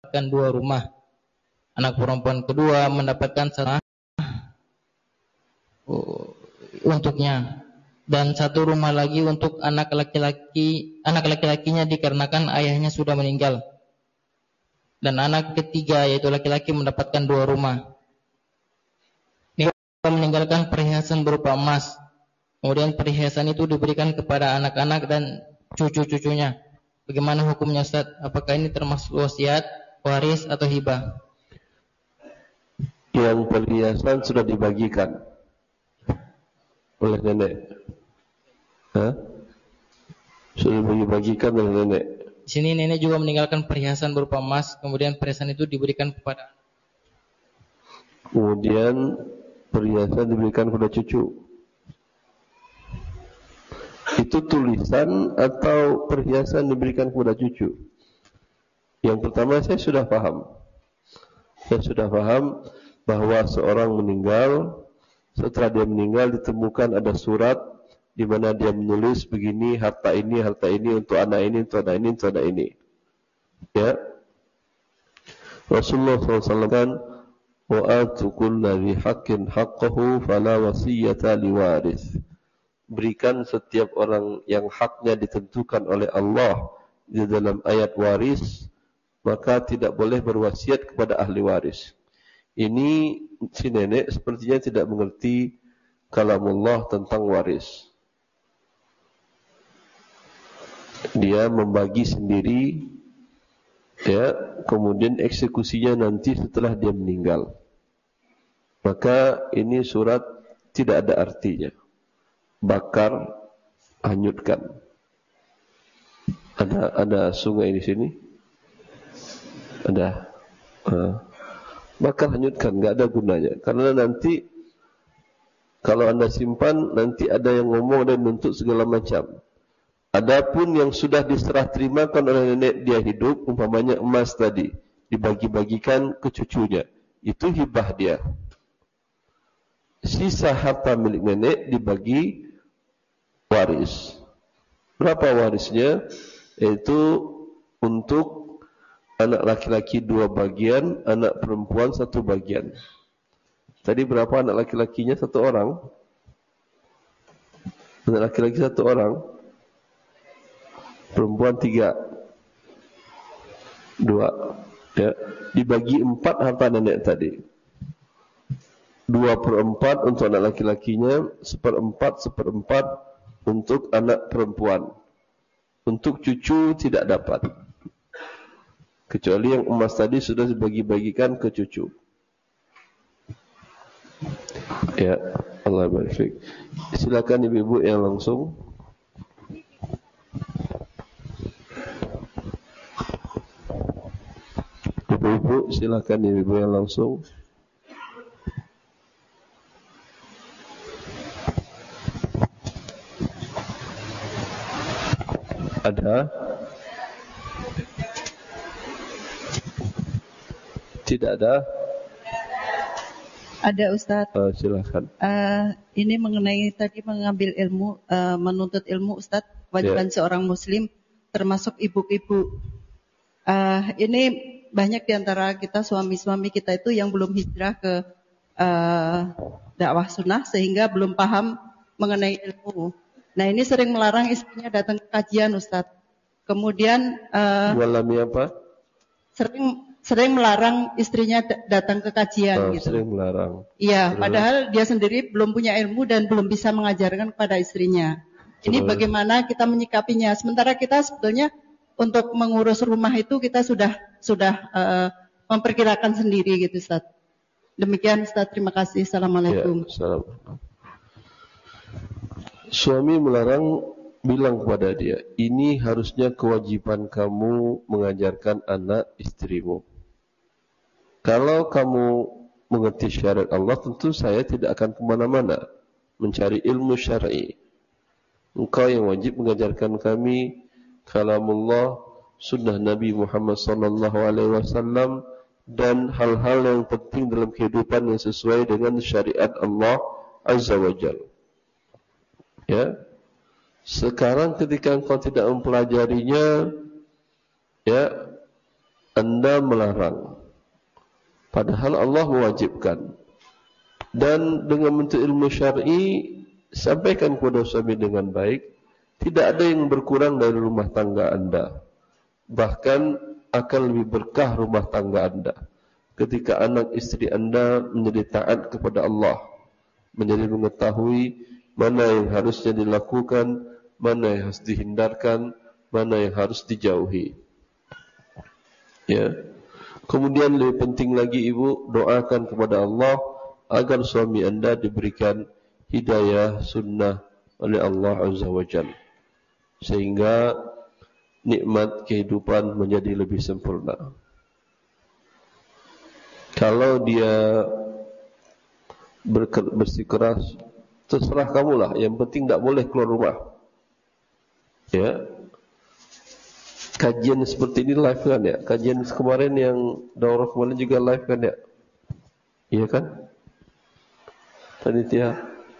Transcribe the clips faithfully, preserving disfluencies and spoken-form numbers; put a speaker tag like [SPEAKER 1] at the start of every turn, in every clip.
[SPEAKER 1] mendapatkan dua rumah. Anak perempuan kedua mendapatkan satu untuknya, dan satu rumah lagi untuk anak laki-laki anak laki-lakinya dikarenakan ayahnya sudah meninggal. Dan anak ketiga yaitu laki-laki mendapatkan dua rumah. Ini meninggalkan perhiasan berupa emas. Kemudian perhiasan itu diberikan kepada anak-anak dan cucu-cucunya. Bagaimana hukumnya Ustaz? Apakah ini termasuk wasiat, waris atau hibah?
[SPEAKER 2] Yang perhiasan sudah dibagikan oleh nenek. Hah? Sudah dibagi-bagikan oleh nenek.
[SPEAKER 1] Di sini nenek juga meninggalkan perhiasan berupa emas, kemudian perhiasan itu diberikan kepada.
[SPEAKER 2] Kemudian perhiasan diberikan kepada cucu. Itu tulisan atau perhiasan diberikan kepada cucu? Yang pertama saya sudah paham. Saya sudah paham bahwa seorang meninggal, setelah dia meninggal ditemukan ada surat di mana dia menulis begini, harta ini, harta ini untuk anak ini, untuk anak ini, untuk anak ini. Ya. Rasulullah shallallahu alaihi wasallam kan, wa atu kulla dhi haqqin haqqahu fala wasiyata liwaris. Berikan setiap orang yang haknya ditentukan oleh Allah di dalam ayat waris, maka tidak boleh berwasiat kepada ahli waris. Ini si nenek sepertinya tidak mengerti kalamullah tentang waris. Dia membagi sendiri, ya, kemudian eksekusinya nanti setelah dia meninggal. Maka ini surat tidak ada artinya. Bakar, hanyutkan. Ada ada sungai di sini? Ada. Uh, bakar, hanyutkan, nggak ada gunanya. Karena nanti kalau anda simpan, nanti ada yang ngomong dan nuntut segala macam. Adapun yang sudah diserah terimakan oleh nenek dia hidup, umpamanya emas tadi, dibagi-bagikan ke cucunya, itu hibah dia. Sisa harta milik nenek dibagi waris. Berapa warisnya? Yaitu untuk anak laki-laki dua bagian, anak perempuan satu bagian. Tadi berapa anak laki-lakinya? Satu orang. Anak laki-laki satu orang. Perempuan tiga. Dua. Ya. Dibagi empat harta nenek tadi. Dua per empat untuk anak laki-lakinya, seperempat, seperempat untuk anak perempuan. Untuk cucu tidak dapat. Kecuali yang emas tadi sudah dibagi-bagikan ke cucu. Ya, Allah barik. Silakan ibu-ibu yang langsung. Ibu-ibu, silakan ibu-ibu yang langsung. Ada? Tidak ada?
[SPEAKER 3] Ada Ustadz.
[SPEAKER 2] Uh, silakan.
[SPEAKER 3] Uh, ini mengenai tadi mengambil ilmu, uh, menuntut ilmu Ustadz, kewajiban yeah. seorang Muslim, termasuk ibu-ibu. Uh, ini banyak diantara kita suami-suami kita itu yang belum hijrah ke uh, dakwah sunnah sehingga belum paham mengenai ilmu. Nah ini sering melarang istrinya datang ke kajian Ustadz. Kemudian uh,
[SPEAKER 2] apa?
[SPEAKER 3] Sering sering melarang istrinya datang ke kajian
[SPEAKER 2] oh,
[SPEAKER 3] gitu.
[SPEAKER 2] Sering melarang.
[SPEAKER 3] Iya, padahal dia sendiri belum punya ilmu dan belum bisa mengajarkan kepada istrinya. Ini Terus. Bagaimana kita menyikapinya? Sementara kita sebetulnya untuk mengurus rumah itu kita sudah sudah uh, memperkirakan sendiri gitu Ustaz. Demikian Ustaz, terima kasih. Assalamualaikum.
[SPEAKER 2] Ya, salam. Suami melarang, bilang kepada dia, ini harusnya kewajiban kamu mengajarkan anak istrimu. Kalau kamu mengerti syariat Allah, tentu saya tidak akan kemana-mana mencari ilmu syar'i. Engkau yang wajib mengajarkan kami kalamullah, sunnah Nabi Muhammad sallallahu alaihi wasallam, dan hal-hal yang penting dalam kehidupan yang sesuai dengan syariat Allah Azza wa Jalla. Ya. Sekarang ketika engkau tidak mempelajarinya, ya, Anda melarang, padahal Allah mewajibkan. Dan dengan bentuk ilmu syar'i, sampaikan kepada suami dengan baik, tidak ada yang berkurang dari rumah tangga Anda. Bahkan akan lebih berkah rumah tangga Anda ketika anak istri Anda menjadi taat kepada Allah, menjadi mengetahui mana yang harusnya dilakukan, mana yang harus dihindarkan, mana yang harus dijauhi. Ya. Kemudian lebih penting lagi ibu, doakan kepada Allah agar suami Anda diberikan hidayah sunnah oleh Allah Azza wa Jalla, sehingga nikmat kehidupan menjadi lebih sempurna. Kalau dia bersikeras, terserah kamulah. Yang penting tidak boleh keluar rumah. Ya, kajian seperti ini live kan ya? Kajian kemarin yang daurah kemarin juga live kan ya? Iya kan? Panitia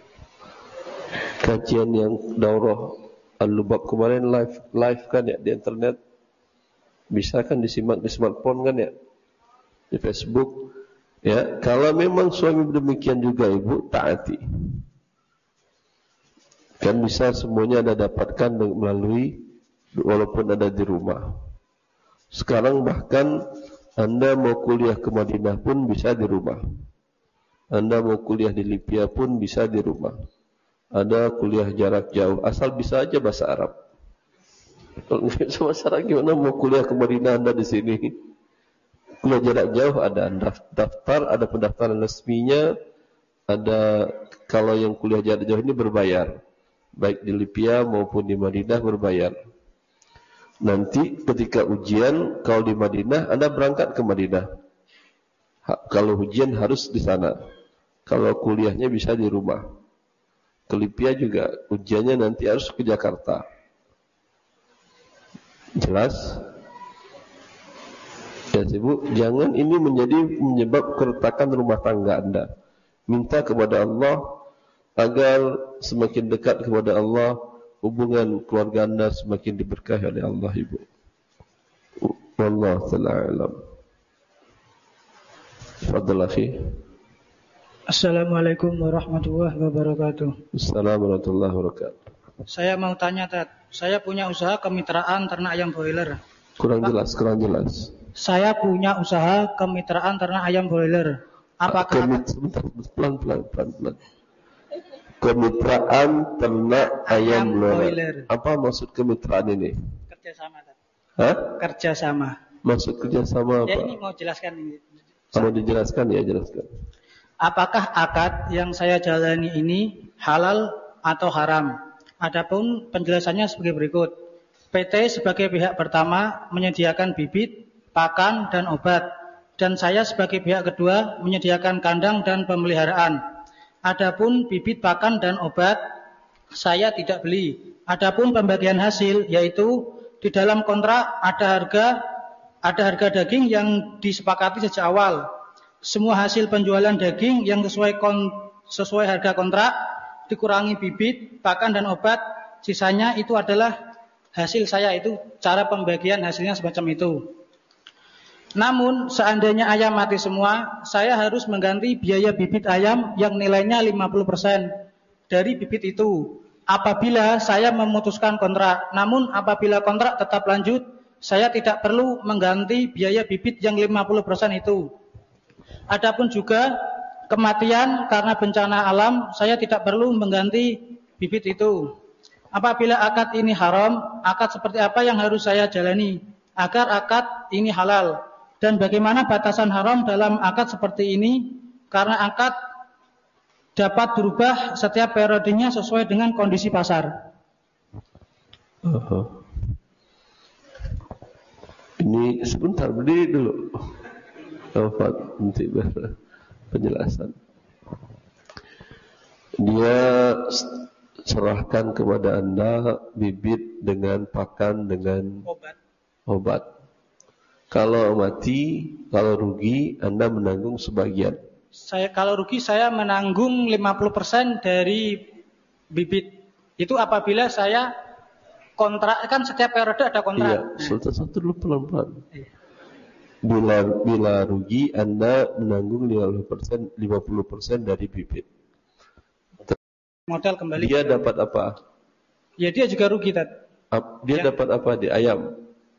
[SPEAKER 2] kajian yang daurah Al-Lubab kemarin live live kan ya di internet, bisa kan disimak di smartphone kan ya, di Facebook ya. Kalau memang suami demikian juga ibu, taati. Kan bisa semuanya Anda dapatkan melalui, walaupun ada di rumah. Sekarang bahkan Anda mau kuliah ke Madinah pun bisa di rumah. Anda mau kuliah di Libya pun bisa di rumah. Ada kuliah jarak jauh, asal bisa aja bahasa Arab. Kalau nggak bisa bahasa Arab gimana mau kuliah ke Madinah Anda di sini? Kuliah jarak jauh ada daftar, ada pendaftaran resminya, ada kalau yang kuliah jarak jauh ini berbayar, baik di Libya maupun di Madinah berbayar. Nanti ketika ujian, kalau di Madinah Anda berangkat ke Madinah. Ha, kalau ujian harus di sana. Kalau kuliahnya bisa di rumah. Ke Libya juga ujiannya nanti harus ke Jakarta. Jelas? Ya ibu, jangan ini menjadi menyebab keretakan rumah tangga Anda. Minta kepada Allah agar semakin dekat kepada Allah, hubungan keluarga Anda semakin diberkahi oleh Allah ibu. Wallahu ta'ala a'lam. Fadhal akhi.
[SPEAKER 4] Assalamualaikum warahmatullahi wabarakatuh.
[SPEAKER 2] Assalamualaikum warahmatullahi wabarakatuh.
[SPEAKER 4] Saya mau tanya, Tat. Saya punya usaha kemitraan ternak ayam broiler.
[SPEAKER 2] Kurang jelas, kurang jelas.
[SPEAKER 4] Saya punya usaha kemitraan ternak ayam broiler. Apakah
[SPEAKER 2] Kemit, sebentar, pelan pelan pelan pelan. Kemitraan ternak ayam broiler. Apa maksud kemitraan ini?
[SPEAKER 4] Kerjasama, Tat.
[SPEAKER 2] Hah?
[SPEAKER 4] Kerjasama.
[SPEAKER 2] Maksud kerjasama apa?
[SPEAKER 4] Ya ini mau jelaskan ini.
[SPEAKER 2] Mau dijelaskan ya, jelaskan.
[SPEAKER 4] Apakah akad yang saya jalani ini halal atau haram? Adapun penjelasannya sebagai berikut. P T sebagai pihak pertama menyediakan bibit, pakan, dan obat. Dan saya sebagai pihak kedua menyediakan kandang dan pemeliharaan. Adapun bibit, pakan, dan obat saya tidak beli. Adapun pembagian hasil, yaitu di dalam kontrak ada harga ada harga daging yang disepakati sejak awal. Semua hasil penjualan daging yang sesuai kon, sesuai harga kontrak dikurangi bibit, pakan, dan obat, sisanya itu adalah hasil saya. Itu cara pembagian hasilnya semacam itu. Namun seandainya ayam mati semua, saya harus mengganti biaya bibit ayam yang nilainya lima puluh persen dari bibit itu apabila saya memutuskan kontrak. Namun apabila kontrak tetap lanjut, saya tidak perlu mengganti biaya bibit yang lima puluh persen itu. Adapun juga kematian karena bencana alam, saya tidak perlu mengganti bibit itu. Apabila akad ini haram, akad seperti apa yang harus saya jalani agar akad ini halal? Dan bagaimana batasan haram dalam akad seperti ini? Karena akad dapat berubah setiap periodenya sesuai dengan kondisi pasar.
[SPEAKER 2] Uh-huh. Ini sebentar, berdiri dulu. Wafat nanti penjelasan. Dia serahkan kepada Anda bibit dengan pakan dengan
[SPEAKER 4] Obat.
[SPEAKER 2] obat. Kalau mati, kalau rugi, Anda menanggung sebagian.
[SPEAKER 4] Saya kalau rugi saya menanggung lima puluh persen dari bibit. Itu apabila saya kontrak, kan setiap periode ada kontrak.
[SPEAKER 2] Iya, satu-satu dulu pelan-pelan.
[SPEAKER 4] Iya.
[SPEAKER 2] Bila bila rugi, Anda menanggung lima puluh persen dari bibit.
[SPEAKER 4] Modal kembali.
[SPEAKER 2] Dia dapat apa?
[SPEAKER 4] Ya dia juga rugi, Tat.
[SPEAKER 2] Dia ya. dapat apa di ayam?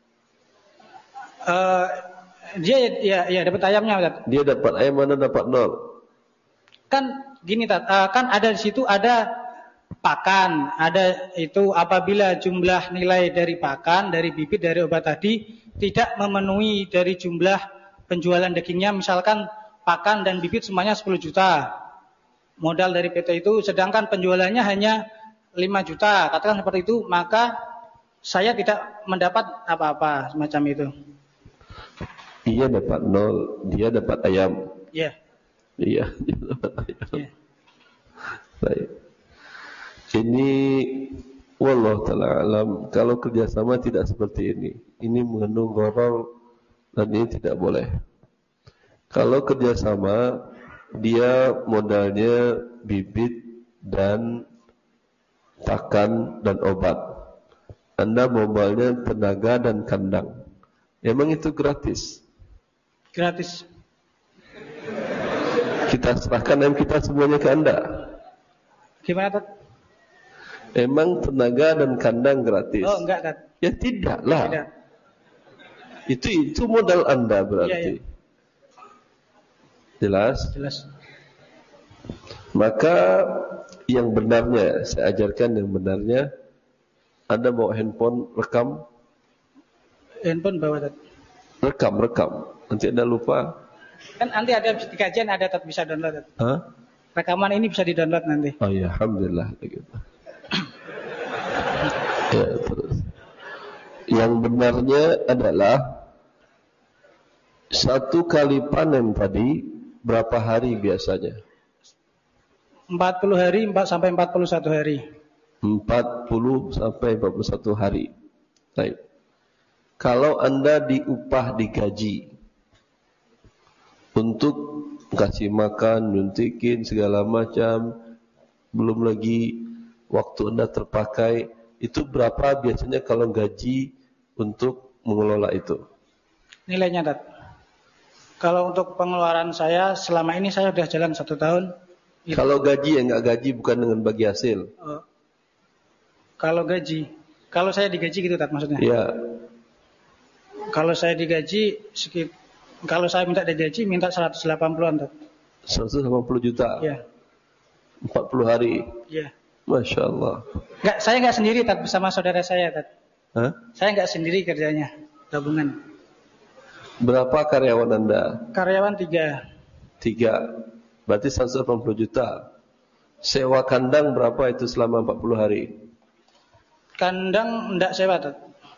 [SPEAKER 4] Uh, dia ya ya dapat ayamnya, Tat.
[SPEAKER 2] Dia dapat ayam, mana dapat nol?
[SPEAKER 4] Kan gini, Tat. Uh, kan ada di situ ada pakan, ada itu apabila jumlah nilai dari pakan, dari bibit, dari obat tadi tidak memenuhi dari jumlah penjualan dagingnya, misalkan pakan dan bibit semuanya sepuluh juta modal dari P T itu, sedangkan penjualannya hanya lima juta, katakan seperti itu, maka saya tidak mendapat apa-apa semacam itu.
[SPEAKER 2] Ia dapat nol, dia dapat ayam.
[SPEAKER 4] Iya.
[SPEAKER 2] Iya, dia dapat ayam.
[SPEAKER 4] Yeah.
[SPEAKER 2] Baik. Ini wallahu ta'ala alam, kalau kerjasama tidak seperti ini, ini mengandung gharar dan ini tidak boleh. Kalau kerjasama, dia modalnya bibit dan pakan dan obat, Anda modalnya tenaga dan kandang. Emang itu gratis?
[SPEAKER 4] Gratis.
[SPEAKER 2] Kita serahkan ayam kita semuanya ke Anda.
[SPEAKER 4] Gimana, Tat?
[SPEAKER 2] Emang tenaga dan kandang gratis?
[SPEAKER 4] Oh, enggak, Tat.
[SPEAKER 2] Ya tidaklah.
[SPEAKER 4] Tidak.
[SPEAKER 2] Itu itu modal Anda berarti.
[SPEAKER 4] Iya, iya.
[SPEAKER 2] Jelas?
[SPEAKER 4] Jelas.
[SPEAKER 2] Maka yang benarnya, saya ajarkan yang benarnya. Anda bawa handphone, rekam.
[SPEAKER 4] Handphone bawa, Tat.
[SPEAKER 2] Rekam, rekam. Nanti Anda lupa.
[SPEAKER 4] Kan nanti ada di kajian ada, Tat, bisa download, Tat.
[SPEAKER 2] Hah?
[SPEAKER 4] Rekaman ini bisa di-download nanti.
[SPEAKER 2] Oh ya, alhamdulillah gitu. Ya, terus. Yang benarnya adalah satu kali panen tadi berapa hari biasanya?
[SPEAKER 4] empat puluh hari sampai empat puluh satu hari.
[SPEAKER 2] empat puluh sampai empat puluh satu hari. Baik. Kalau Anda diupah, digaji untuk kasih makan, nyuntikin segala macam, belum lagi waktu Anda terpakai, itu berapa biasanya kalau gaji untuk mengelola itu? Nilainya,
[SPEAKER 4] Tat. Kalau untuk pengeluaran saya selama ini saya sudah jalan satu tahun.
[SPEAKER 2] Itu. Kalau gaji ya nggak gaji bukan dengan bagi hasil.
[SPEAKER 4] Oh. Kalau gaji, kalau saya digaji gitu, Tat, maksudnya?
[SPEAKER 2] Iya.
[SPEAKER 4] Kalau saya digaji sekitar, kalau saya minta digaji minta seratus delapan puluhan, Tat.
[SPEAKER 2] seratus delapan puluh juta.
[SPEAKER 4] Iya.
[SPEAKER 2] empat puluh hari.
[SPEAKER 4] Iya.
[SPEAKER 2] Masya Allah.
[SPEAKER 4] Nggak, saya nggak sendiri, Tat, bersama saudara saya, Tat.
[SPEAKER 2] Hah?
[SPEAKER 4] Saya nggak sendiri kerjanya, gabungan.
[SPEAKER 2] Berapa karyawan Anda?
[SPEAKER 4] Karyawan tiga.
[SPEAKER 2] Tiga. Berarti seratus delapan puluh juta. Sewa kandang berapa itu selama empat puluh hari?
[SPEAKER 4] Kandang enggak sewa, Tat.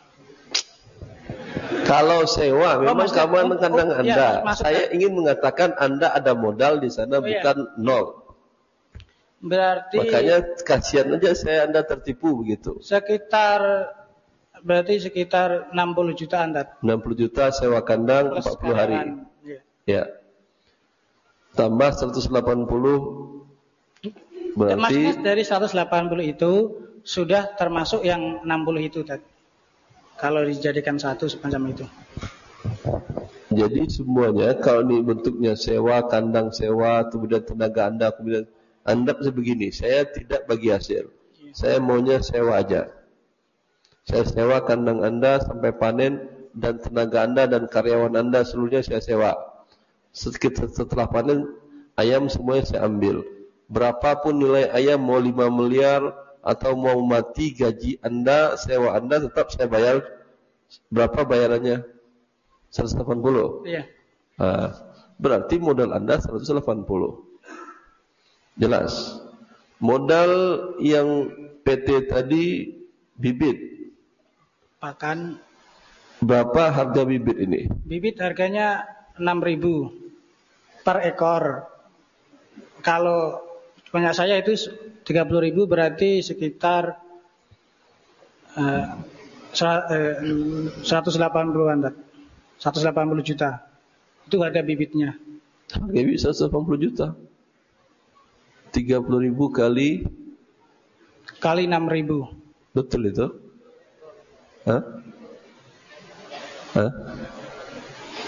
[SPEAKER 2] Kalau sewa, memang oh, kamu kandang oh, Anda.
[SPEAKER 4] Ya,
[SPEAKER 2] saya ingin mengatakan Anda ada modal di sana, oh, bukan ya. nol.
[SPEAKER 4] Berarti
[SPEAKER 2] makanya kasihan aja saya Anda tertipu begitu.
[SPEAKER 4] Sekitar berarti sekitar enam puluh jutaan, Tat.
[SPEAKER 2] enam puluh juta sewa kandang plus empat puluh hari. Ya. ya. Tambah seratus delapan puluh berarti
[SPEAKER 4] maksudnya dari seratus delapan puluh itu sudah termasuk yang enam puluh itu, Tat. Kalau dijadikan satu semacam itu.
[SPEAKER 2] Jadi semuanya kalau ini bentuknya sewa, kandang sewa, kemudian tenaga Anda, kemudian Anda sebegini, saya tidak bagi hasil. Saya maunya sewa aja. Saya sewa kandang Anda sampai panen dan tenaga Anda dan karyawan Anda seluruhnya saya sewa. Setelah panen ayam semuanya saya ambil. Berapapun nilai ayam, mau lima miliar atau mau mati, gaji Anda, sewa Anda tetap saya bayar. Berapa bayarannya? seratus delapan puluh.
[SPEAKER 4] Iya.
[SPEAKER 2] Nah, berarti modal Anda seratus delapan puluh. Jelas. Modal yang P T tadi bibit.
[SPEAKER 4] Pakan.
[SPEAKER 2] Berapa harga bibit ini?
[SPEAKER 4] Bibit harganya enam ribu per ekor. Kalau punya saya itu tiga puluh ribu, berarti sekitar uh, seratus delapan puluhan, seratus delapan puluh juta. Itu harga bibitnya.
[SPEAKER 2] Harga bibit seratus delapan puluh juta. tiga puluh ribu kali
[SPEAKER 4] kali enam ribu.
[SPEAKER 2] Betul itu? Hah? Hah?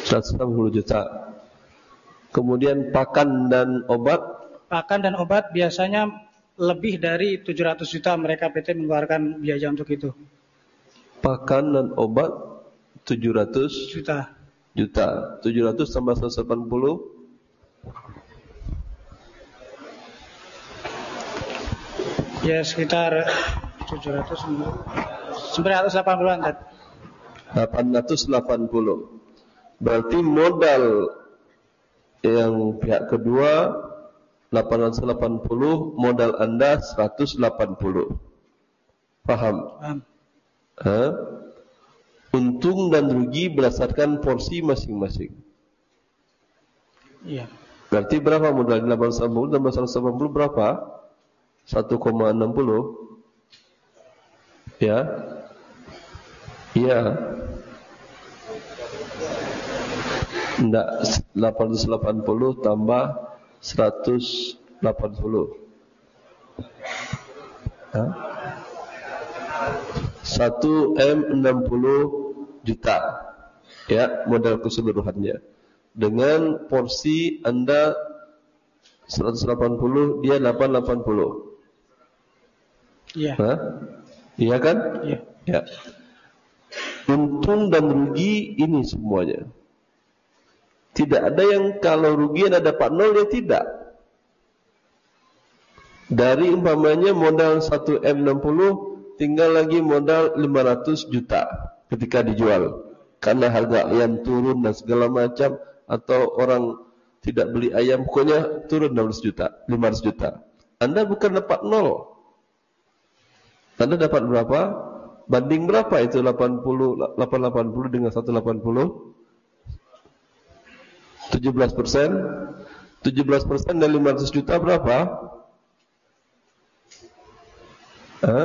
[SPEAKER 2] seratus enam puluh juta. Kemudian pakan dan obat?
[SPEAKER 4] Pakan dan obat biasanya lebih dari tujuh ratus juta mereka P T mengeluarkan biaya untuk itu.
[SPEAKER 2] Pakan dan obat tujuh ratus
[SPEAKER 4] juta.
[SPEAKER 2] Juta. tujuh ratus tambah seratus delapan puluh.
[SPEAKER 4] Ya sekitar tujuh ratus sembilan ratus delapan puluh.
[SPEAKER 2] delapan ratus delapan puluh. Berarti modal yang pihak kedua delapan ratus delapan puluh, modal Anda seratus delapan puluh. Paham?
[SPEAKER 4] Paham.
[SPEAKER 2] Ha? Untung dan rugi berdasarkan porsi masing-masing.
[SPEAKER 4] Iya.
[SPEAKER 2] Berarti berapa modal delapan ratus delapan puluh tambah seratus delapan puluh berapa? satu koma enam puluh. Ya. Iya. Enggak, delapan ratus delapan puluh tambah seratus delapan puluh. Ha? satu M enam puluh juta. Ya, modal keseluruhannya. Dengan porsi Anda seratus delapan puluh, dia delapan ratus delapan puluh.
[SPEAKER 4] Iya.
[SPEAKER 2] Ha? Iya kan?
[SPEAKER 4] Iya.
[SPEAKER 2] Ya. Untung dan rugi ini semuanya. Tidak ada yang kalau rugi Anda dapat nol, ya tidak. Dari umpamanya modal satu M enam puluh, tinggal lagi modal lima ratus juta ketika dijual. Karena harga ayam turun dan segala macam, atau orang tidak beli ayam, pokoknya turun enam ratus juta, lima ratus juta. Anda bukan dapat nol. Anda dapat berapa? Banding berapa itu delapan puluh, delapan ratus delapan puluh dengan seratus delapan puluh? tujuh belas persen. tujuh belas persen dari lima ratus juta berapa? Hah?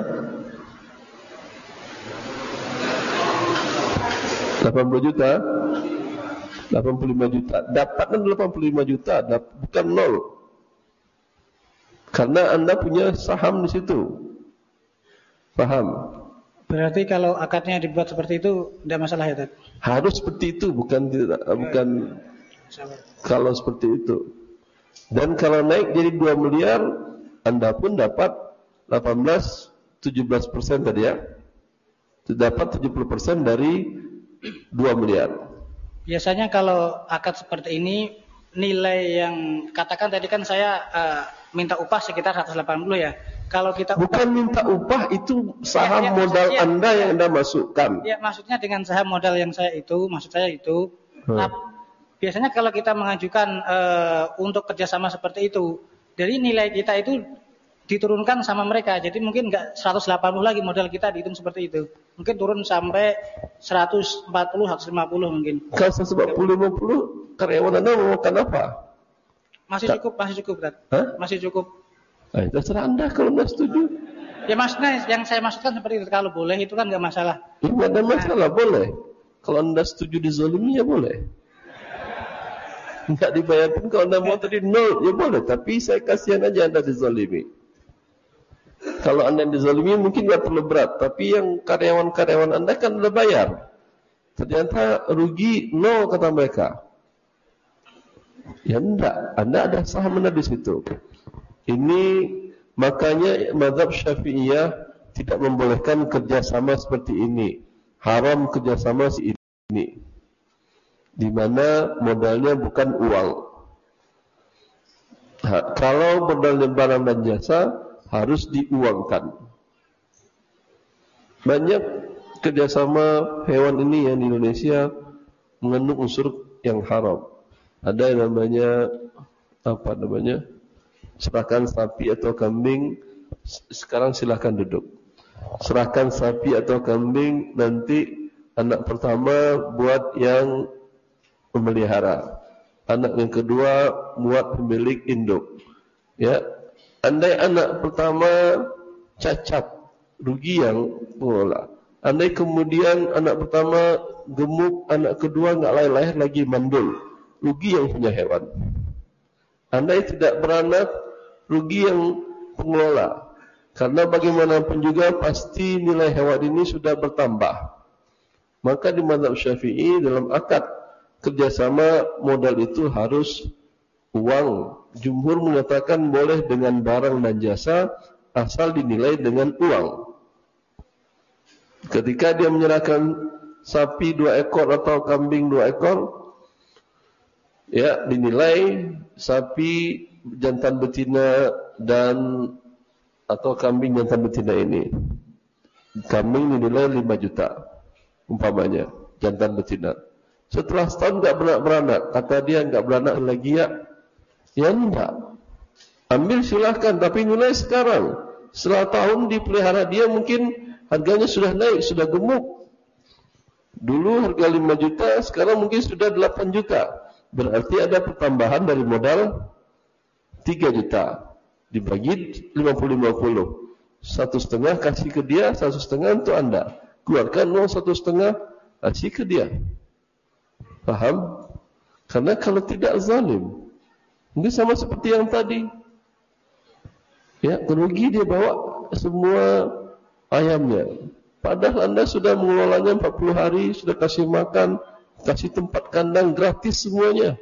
[SPEAKER 2] delapan puluh juta? delapan puluh lima juta. Dapatkan delapan puluh lima juta, bukan nol. Karena Anda punya saham di situ. Paham?
[SPEAKER 4] Berarti kalau akadnya dibuat seperti itu tidak masalah ya, Tad?
[SPEAKER 2] Harus seperti itu, bukan tidak, bukan kalau seperti itu. Dan kalau naik jadi dua miliar, Anda pun dapat delapan belas, tujuh belas persen tadi ya. Dapat tujuh puluh persen dari dua miliar.
[SPEAKER 4] Biasanya kalau akad seperti ini, nilai yang katakan tadi kan saya uh, minta upah sekitar seratus delapan puluh ya. Kalau kita
[SPEAKER 2] bukan
[SPEAKER 4] upah,
[SPEAKER 2] minta upah, itu saham
[SPEAKER 4] ya, ya,
[SPEAKER 2] modal
[SPEAKER 4] maksudnya,
[SPEAKER 2] Anda yang Anda masukkan.
[SPEAKER 4] Ya, maksudnya dengan saham modal yang saya itu, maksud saya itu, hmm. nah, biasanya kalau kita mengajukan uh, untuk kerjasama seperti itu, jadi nilai kita itu diturunkan sama mereka. Jadi mungkin nggak seratus delapan puluh lagi modal kita dihitung seperti itu. Mungkin turun sampai seratus empat puluh, seratus lima puluh mungkin.
[SPEAKER 2] Kalau seratus empat puluh, lima puluh, karyawan Anda mau makan apa?
[SPEAKER 4] Masih cukup, masih cukup, Dad.
[SPEAKER 2] Hah?
[SPEAKER 4] Masih cukup.
[SPEAKER 2] Eh, terserah Anda kalau Anda setuju.
[SPEAKER 4] Ya maksudnya yang saya maksudkan seperti itu. Kalau boleh itu kan nggak masalah.
[SPEAKER 2] Ya, nggak ada masalah, nah. Boleh. Kalau Anda setuju dizalimi ya boleh. Nggak dibayar pun kalau Anda mau tadi nol ya boleh. Tapi saya kasihan aja Anda dizalimi. Kalau Anda yang dizalimi mungkin nggak perlu berat. Tapi yang karyawan-karyawan Anda kan udah bayar. Ternyata rugi nol kata mereka. Ya enggak. Anda ada saham Anda di situ. Ini makanya mazhab Syafi'iyah tidak membolehkan kerjasama seperti ini. Haram kerjasama si ini, di mana modalnya bukan uang. Ha, kalau modalnya barang dan jasa harus diuangkan. Banyak kerjasama hewan ini yang di Indonesia mengandung unsur yang haram. Ada yang namanya apa namanya? Serahkan sapi atau kambing, sekarang silahkan duduk. Serahkan sapi atau kambing, nanti anak pertama buat yang memelihara, anak yang kedua buat pemilik induk. Ya, andai anak pertama cacat, rugi yang pengelola. Andai kemudian anak pertama gemuk, anak kedua nggak lahir-lahir lagi mandul, rugi yang punya hewan. Andai tidak beranak, rugi yang pengelola. Karena bagaimanapun juga pasti nilai hewan ini sudah bertambah. Maka di mazhab Syafi'i dalam akad kerjasama modal itu harus uang. Jumhur mengatakan boleh dengan barang dan jasa asal dinilai dengan uang. Ketika dia menyerahkan sapi dua ekor atau kambing dua ekor, ya dinilai sapi jantan betina dan atau kambing jantan betina ini, kambing dinilai lima juta umpamanya, jantan betina. Setelah setahun enggak beranak, kata dia enggak beranak lagi ya, ya enggak. Ambil silahkan, tapi nilai sekarang. Setelah tahun dipelihara dia mungkin harganya sudah naik, sudah gemuk. Dulu harga lima juta, sekarang mungkin sudah delapan juta. Berarti ada pertambahan dari modal tiga juta. Dibagi lima puluh lima puluh. Satu setengah kasih ke dia, satu setengah untuk anda. Keluarkan uang satu setengah, kasih ke dia. Paham? Karena kalau tidak zalim. Ini sama seperti yang tadi. Ya, kerugi dia bawa semua ayamnya. Padahal anda sudah mengelolanya empat puluh hari, sudah kasih makan, kasih tempat kandang gratis semuanya.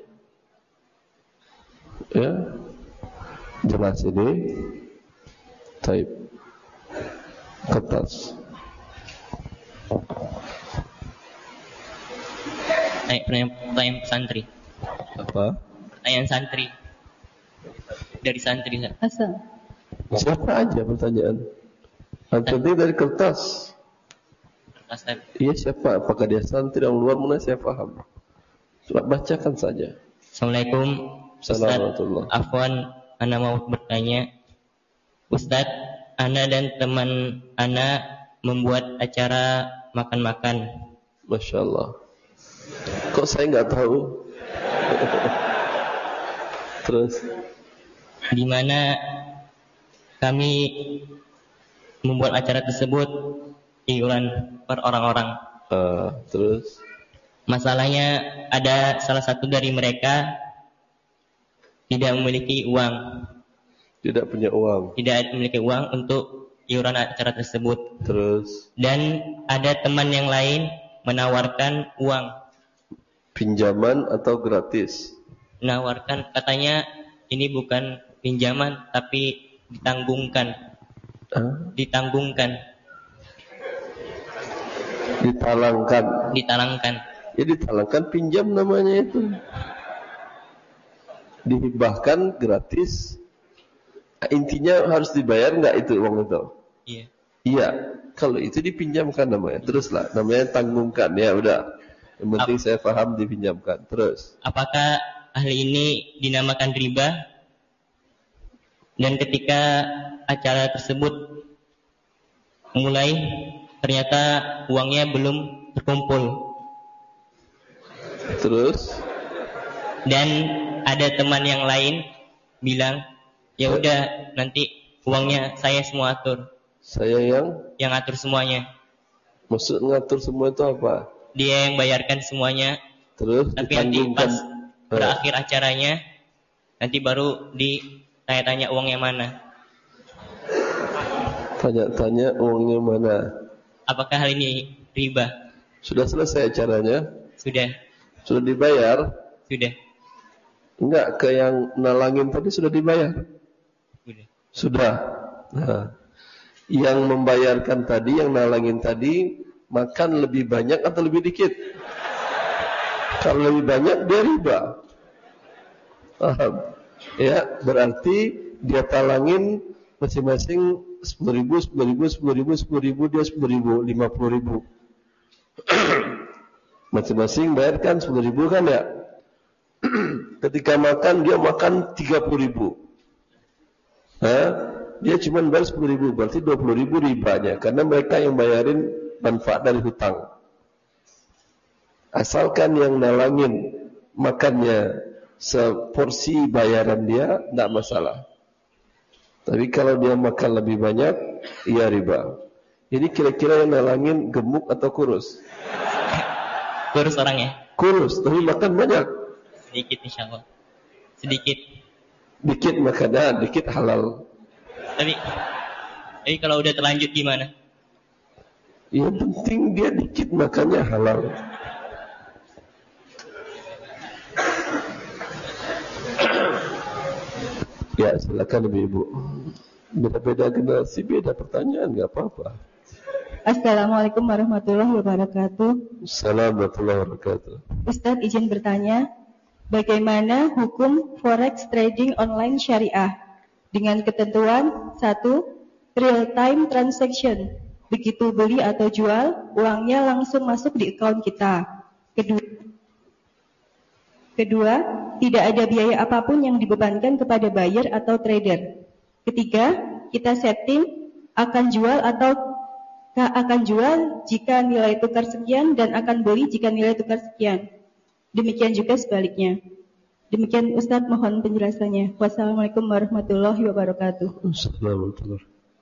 [SPEAKER 2] Ya. Jelas ini. Taib. Kertas.
[SPEAKER 5] Pertanyaan santri.
[SPEAKER 2] Apa?
[SPEAKER 5] Pertanyaan santri. Dari santri.
[SPEAKER 3] Asal.
[SPEAKER 2] Siapa aja pertanyaan? Yang penting dari kertas.
[SPEAKER 5] Kertas tadi.
[SPEAKER 2] Iya siapa? Apakah dia santri yang luar mana saya paham. Coba bacakan saja.
[SPEAKER 5] Assalamualaikum Ustaz.
[SPEAKER 2] Assalamualaikum.
[SPEAKER 5] Afwan, ana mau bertanya. Ustaz, ana dan teman ana membuat acara makan-makan.
[SPEAKER 2] Masya Allah. Kok saya nggak tahu? Terus?
[SPEAKER 5] Di mana kami membuat acara tersebut iuran per orang-orang.
[SPEAKER 2] Uh, terus?
[SPEAKER 5] Masalahnya ada salah satu dari mereka tidak memiliki uang.
[SPEAKER 2] Tidak punya uang.
[SPEAKER 5] Tidak memiliki uang untuk iuran acara tersebut.
[SPEAKER 2] Terus?
[SPEAKER 5] Dan ada teman yang lain menawarkan uang.
[SPEAKER 2] Pinjaman atau gratis?
[SPEAKER 5] Menawarkan, katanya ini bukan pinjaman tapi ditanggungkan.
[SPEAKER 2] Huh?
[SPEAKER 5] Ditanggungkan.
[SPEAKER 2] Ditalangkan.
[SPEAKER 5] Ditalangkan.
[SPEAKER 2] Ya ditalangkan pinjam namanya itu. Dihibahkan gratis. Intinya harus dibayar enggak itu uang itu?
[SPEAKER 5] Iya.
[SPEAKER 2] Iya. Kalau itu dipinjamkan namanya. Teruslah namanya tanggungkan. Ya udah. Yang penting Ap- saya paham dipinjamkan. Terus.
[SPEAKER 5] Apakah hal ini dinamakan riba? Dan ketika acara tersebut mulai, ternyata uangnya belum terkumpul.
[SPEAKER 2] Terus?
[SPEAKER 5] Dan ada teman yang lain bilang, ya udah nanti uangnya saya semua atur.
[SPEAKER 2] Saya yang?
[SPEAKER 5] Yang atur semuanya.
[SPEAKER 2] Maksud ngatur semua itu apa?
[SPEAKER 5] Dia yang bayarkan semuanya.
[SPEAKER 2] Terus?
[SPEAKER 5] Tapi nanti pas berakhir acaranya, nanti baru ditanya-tanya uangnya mana.
[SPEAKER 2] Tanya-tanya uangnya mana?
[SPEAKER 5] Apakah hal ini riba?
[SPEAKER 2] Sudah selesai acaranya?
[SPEAKER 5] Sudah.
[SPEAKER 2] Sudah dibayar?
[SPEAKER 5] Sudah.
[SPEAKER 2] Enggak, ke yang nalangin tadi sudah dibayar?
[SPEAKER 5] Sudah.
[SPEAKER 2] Sudah. Nah, yang membayarkan tadi, yang nalangin tadi, makan lebih banyak atau lebih dikit? Kalau lebih banyak dia riba. Paham? Ya, berarti dia talangin masing-masing sepuluh ribu, sepuluh ribu, sepuluh ribu, sepuluh ribu, dia sepuluh ribu, lima puluh ribu. Masing-masing bayarkan sepuluh ribu kan ya. Ketika makan dia makan tiga puluh ribu. Hah? Dia cuma bayar sepuluh ribu, berarti dua puluh ribu ribanya. Karena mereka yang bayarin manfaat dari hutang. Asalkan yang nalangin makannya seporsi bayaran dia, tidak masalah. Tapi kalau dia makan lebih banyak, iya riba. Ini kira-kira yang nalangin gemuk atau kurus?
[SPEAKER 5] Kurus orangnya.
[SPEAKER 2] Kurus, tapi makan banyak.
[SPEAKER 5] Sedikit insya Allah. Sedikit.
[SPEAKER 2] Dikit makannya, dikit halal.
[SPEAKER 5] Tapi, tapi kalau udah terlanjut gimana?
[SPEAKER 2] Yang penting dia dikit makannya halal. Ya, silakan Ibu. Beda-beda generasi, beda pertanyaan, nggak apa-apa.
[SPEAKER 6] Assalamualaikum warahmatullahi wabarakatuh.
[SPEAKER 2] Assalamualaikum warahmatullahi wabarakatuh.
[SPEAKER 6] Ustaz izin bertanya, bagaimana hukum forex trading online syariah dengan ketentuan satu, real time transaction, begitu beli atau jual, uangnya langsung masuk di akun kita. Kedua, kedua, tidak ada biaya apapun yang dibebankan kepada buyer atau trader. Ketiga, kita setting akan jual atau akan jual jika nilai tukar sekian dan akan beli jika nilai tukar sekian. Demikian juga sebaliknya. Demikian Ustadz, mohon penjelasannya. Wassalamualaikum warahmatullahi wabarakatuh.
[SPEAKER 2] Assalamualaikum.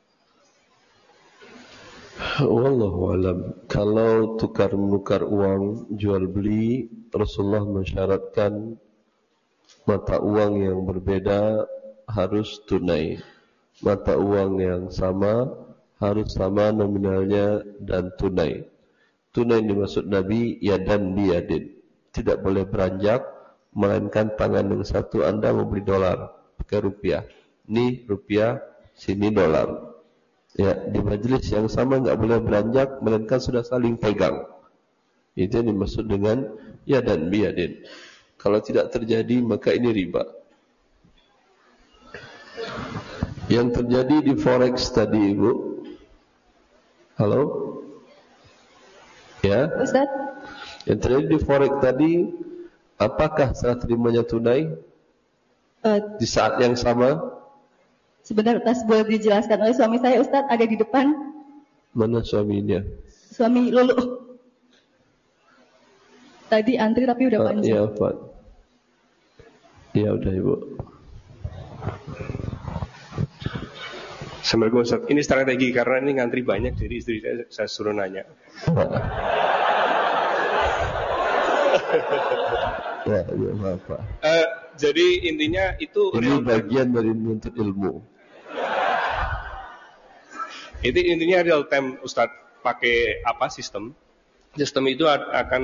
[SPEAKER 2] Wallahu alam. Kalau tukar menukar uang jual beli, Rasulullah mensyaratkan mata uang yang berbeda harus tunai. Mata uang yang sama harus sama nominalnya dan tunai. Tunai dimaksud Nabi yadan biyadin. Tidak boleh beranjak, melainkan tangan yang satu Anda membeli dolar pakai rupiah. Ini rupiah, sini dolar. Ya, di majelis yang sama enggak boleh beranjak, melainkan sudah saling pegang. Itu yang dimaksud dengan yadan biyadin. Kalau tidak terjadi maka ini riba. Yang terjadi di forex tadi Ibu. Halo? Ya?
[SPEAKER 6] Ustaz?
[SPEAKER 2] Yang terjadi di forex tadi, apakah serah terimanya tunai?
[SPEAKER 6] Uh,
[SPEAKER 2] di saat yang sama?
[SPEAKER 6] Sebentar Ustaz, boleh dijelaskan oleh suami saya Ustaz, ada di depan.
[SPEAKER 2] Mana suaminya?
[SPEAKER 6] Suami Lulu. Tadi antri tapi udah
[SPEAKER 2] ah,
[SPEAKER 6] panjang.
[SPEAKER 2] Iya Pak. Iya udah Ibu.
[SPEAKER 7] Assalamualaikum Ustaz. Ini strategi karena ini ngantri banyak, jadi istri saya, saya suruh nanya.
[SPEAKER 2] Ya, ya maaf Pak.
[SPEAKER 7] Uh, jadi intinya itu
[SPEAKER 2] ini bagian dari menuntut ilmu.
[SPEAKER 7] Itu intinya real time Ustaz. Pakai apa sistem? Sistem itu akan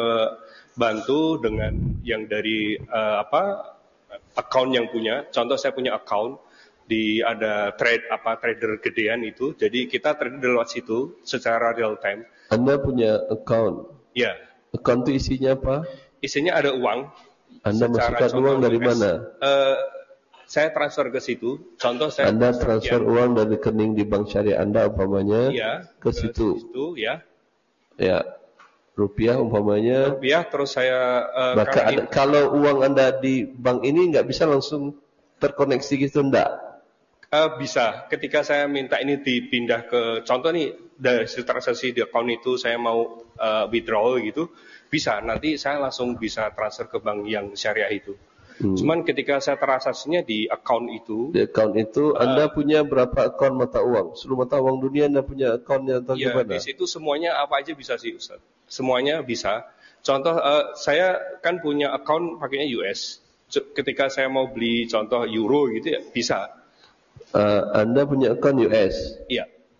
[SPEAKER 7] membantu dengan yang dari uh, apa account yang punya. Contoh saya punya account di ada trade apa trader gedean itu, jadi kita trade lewat situ secara real time.
[SPEAKER 2] Anda punya account?
[SPEAKER 7] Ya.
[SPEAKER 2] Account itu isinya apa?
[SPEAKER 7] Isinya ada uang.
[SPEAKER 2] Anda masukkan uang dari mana?
[SPEAKER 7] Uh, saya transfer ke situ. Contoh saya.
[SPEAKER 2] Anda transfer ya. Uang dari rekening di bank syariah Anda umpamanya
[SPEAKER 7] ya,
[SPEAKER 2] ke, ke situ.
[SPEAKER 7] situ. Ya.
[SPEAKER 2] Ya. Rupiah umpamanya.
[SPEAKER 7] Rupiah terus saya. Uh,
[SPEAKER 2] Maka ada, kalau uang Anda di bank ini nggak bisa langsung terkoneksi gitu enggak?
[SPEAKER 7] Uh, bisa. Ketika saya minta ini dipindah ke, contoh nih dari transaksi di account itu saya mau uh, withdrawal gitu, bisa. Nanti saya langsung bisa transfer ke bank yang syariah itu. Hmm. Cuman ketika saya transaksinya di account itu,
[SPEAKER 2] di account itu uh, Anda punya berapa account mata uang? Seluruh mata uang dunia Anda punya accountnya atau
[SPEAKER 7] ya,
[SPEAKER 2] gimana?
[SPEAKER 7] Di situ semuanya apa aja bisa sih Ustaz. Semuanya bisa. Contoh uh, saya kan punya account pakainya U S. Ketika saya mau beli contoh euro gitu ya bisa.
[SPEAKER 2] Uh, anda punya account U S?
[SPEAKER 7] Iya.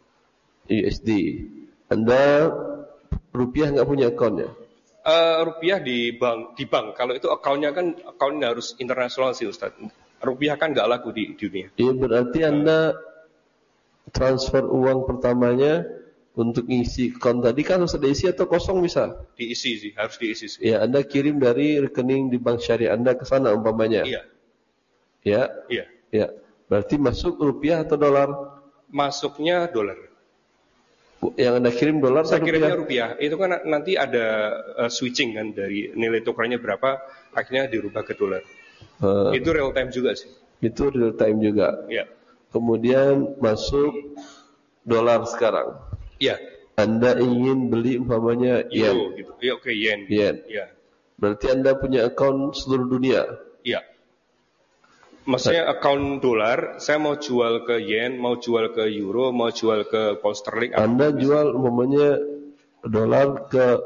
[SPEAKER 2] U S D. Anda rupiah nggak punya account ya?
[SPEAKER 7] Uh, rupiah di bank, di bank. Kalau itu accountnya kan accountnya harus internasional sih Ustaz. Rupiah kan nggak laku di dunia.
[SPEAKER 2] Iya berarti Anda transfer uang pertamanya untuk isi account tadi kan harus ada isi atau kosong bisa?
[SPEAKER 7] Diisi sih, harus diisi sih.
[SPEAKER 2] Ya Anda kirim dari rekening di bank syariah Anda ke sana umpamanya.
[SPEAKER 7] Iya.
[SPEAKER 2] Ya.
[SPEAKER 7] Iya.
[SPEAKER 2] Ya. Berarti masuk rupiah atau dolar?
[SPEAKER 7] Masuknya dolar.
[SPEAKER 2] Yang Anda kirim dolar
[SPEAKER 7] Saya
[SPEAKER 2] atau
[SPEAKER 7] kirimnya
[SPEAKER 2] rupiah?
[SPEAKER 7] rupiah. Itu kan nanti ada uh, switching kan dari nilai tukarnya berapa, akhirnya dirubah ke dolar. Uh, itu real time juga sih.
[SPEAKER 2] Itu real time juga.
[SPEAKER 7] Ya.
[SPEAKER 2] Kemudian masuk dolar sekarang.
[SPEAKER 7] Iya.
[SPEAKER 2] Anda ingin beli umpamanya yen.
[SPEAKER 7] Euro, gitu. Ya, oke, okay, yen.
[SPEAKER 2] Yen.
[SPEAKER 7] Ya.
[SPEAKER 2] Berarti Anda punya account seluruh dunia.
[SPEAKER 7] Iya. Maksudnya account dolar, saya mau jual ke yen, mau jual ke euro, mau jual ke pound sterling.
[SPEAKER 2] Anda jual umpamanya dolar ke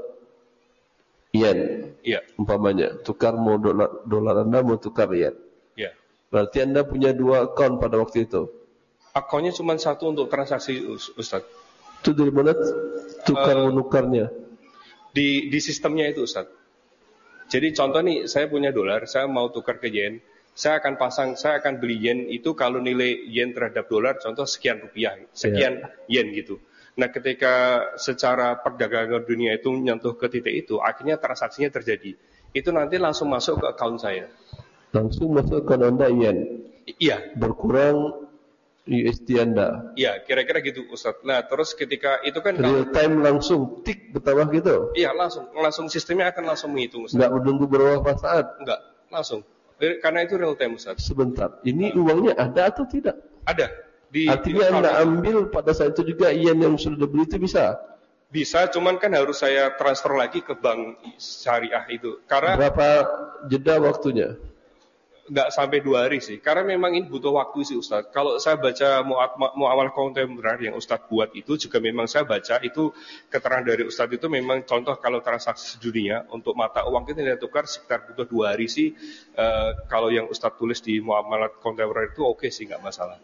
[SPEAKER 2] yen.
[SPEAKER 7] Iya.
[SPEAKER 2] Umpamanya, tukar mau dolar, dolar Anda mau tukar yen.
[SPEAKER 7] Iya.
[SPEAKER 2] Berarti Anda punya dua account pada waktu itu.
[SPEAKER 7] Akunnya cuma satu untuk transaksi, Ustaz.
[SPEAKER 2] Itu dari mana tukar uh, menukarnya?
[SPEAKER 7] Di di sistemnya itu, Ustaz. Jadi contoh nih, saya punya dolar, saya mau tukar ke yen. Saya akan pasang, saya akan beli yen itu kalau nilai yen terhadap dolar contoh sekian rupiah, sekian yeah. yen gitu. Nah ketika secara perdagangan dunia itu nyentuh ke titik itu, akhirnya transaksinya terjadi. Itu nanti langsung masuk ke account saya.
[SPEAKER 2] Langsung masuk ke Anda yen?
[SPEAKER 7] Iya.
[SPEAKER 2] Berkurang U S D Anda?
[SPEAKER 7] Iya, kira-kira gitu Ustaz. Nah terus ketika itu kan
[SPEAKER 2] real kalau, time langsung tik bertambah gitu?
[SPEAKER 7] Iya langsung, langsung sistemnya akan langsung menghitung Ustaz.
[SPEAKER 2] Nggak menunggu beberapa saat?
[SPEAKER 7] Enggak, langsung. Karena itu real time Ustaz.
[SPEAKER 2] Sebentar, ini uangnya ada atau tidak?
[SPEAKER 7] Ada. Di,
[SPEAKER 2] Artinya
[SPEAKER 7] di
[SPEAKER 2] Anda ambil pada saat itu juga yen yang sudah dibeli itu bisa?
[SPEAKER 7] Bisa, cuman kan harus saya transfer lagi ke bank syariah itu. Karena
[SPEAKER 2] berapa jeda waktunya?
[SPEAKER 7] Nggak sampai dua hari sih. Karena memang ini butuh waktu sih Ustadz. Kalau saya baca muamal kontemporer yang Ustadz buat itu juga memang saya baca itu keterangan dari Ustadz itu memang contoh kalau transaksi dunia untuk mata uang kita nilai tukar sekitar butuh dua hari sih. E, kalau yang Ustadz tulis di muamalat kontemporer itu oke okay sih, nggak masalah.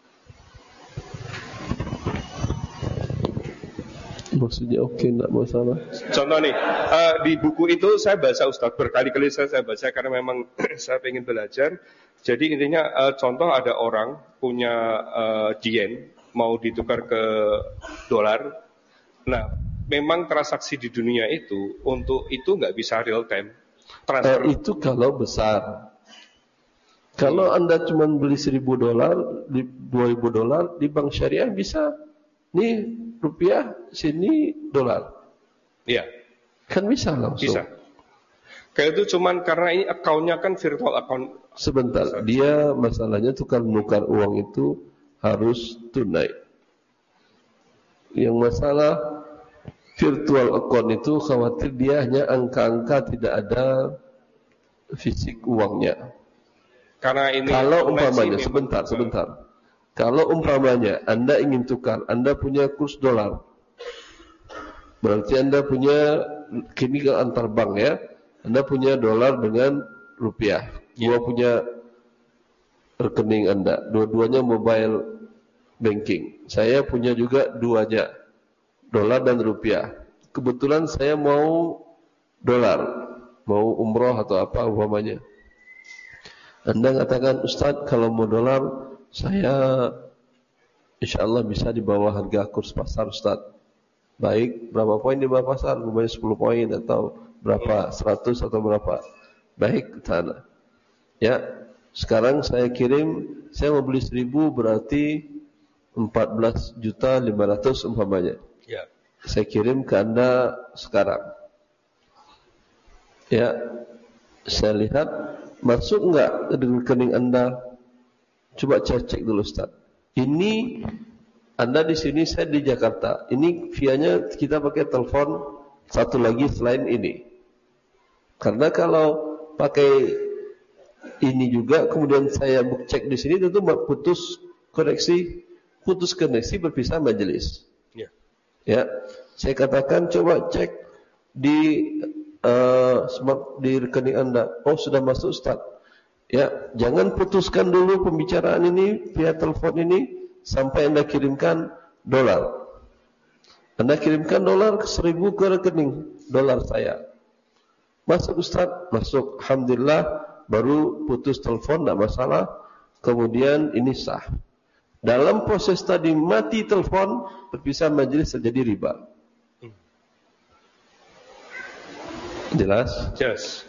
[SPEAKER 2] Maksudnya oke, okay, enggak masalah.
[SPEAKER 7] Contoh nih, uh, di buku itu saya baca Ustadz, berkali-kali saya, saya baca karena memang saya pengen belajar. Jadi intinya uh, contoh ada orang punya uh, yen, mau ditukar ke dolar. Nah, memang transaksi di dunia itu, untuk itu nggak bisa real time. Transfer.
[SPEAKER 2] Eh, itu kalau besar. Kalau Anda cuma beli seribu dolar, dua ribu dolar, di bank syariah bisa. Nih rupiah, sini dolar.
[SPEAKER 7] Iya.
[SPEAKER 2] Kan bisa langsung.
[SPEAKER 7] Bisa. Kayak itu cuman karena ini account-nya kan virtual account.
[SPEAKER 2] Sebentar, dia masalahnya tukar menukar uang itu harus tunai. Yang masalah virtual account itu khawatir dia hanya angka-angka, tidak ada fisik uangnya.
[SPEAKER 7] Karena ini
[SPEAKER 2] kalau umpamanya, sebentar, sebentar. Kalau umpamanya Anda ingin tukar, Anda punya kurs dolar, berarti Anda punya, kini ke antar bank ya, Anda punya dolar dengan rupiah, dua punya rekening Anda, dua-duanya mobile banking. Saya punya juga duanya, dolar dan rupiah. Kebetulan saya mau dolar, mau umroh atau apa umpamanya. Anda katakan, Ustaz kalau mau dolar, saya insya Allah bisa di bawah harga kurs pasar Ustaz. Baik, berapa poin di bawah pasar? Mungkin sepuluh poin atau berapa, seratus atau berapa. Baik, ke sana. Ya, sekarang saya kirim, saya mau beli seribu berarti empat belas juta lima ratus umpamanya.
[SPEAKER 7] Ya.
[SPEAKER 2] Saya kirim ke Anda sekarang. Ya, saya lihat masuk enggak ke rekening Anda? Coba cek dulu Ustaz. Ini Anda di sini, saya di Jakarta. Ini via-nya kita pakai telepon satu lagi selain ini. Karena kalau pakai ini juga kemudian saya cek di sini tentu putus koneksi, putus koneksi berpisah majelis.
[SPEAKER 7] Ya.
[SPEAKER 2] Ya. Saya katakan coba cek di uh, smart di rekening Anda. Oh, sudah masuk Ustaz. Ya, jangan putuskan dulu pembicaraan ini via telepon ini sampai Anda kirimkan dolar. Anda kirimkan dolar seribu ke rekening dolar saya. Masuk Ustaz, masuk. Alhamdulillah, baru putus telepon, tidak masalah. Kemudian ini sah. Dalam proses tadi mati telepon, berpisah majelis terjadi riba. Jelas?
[SPEAKER 7] Jelas.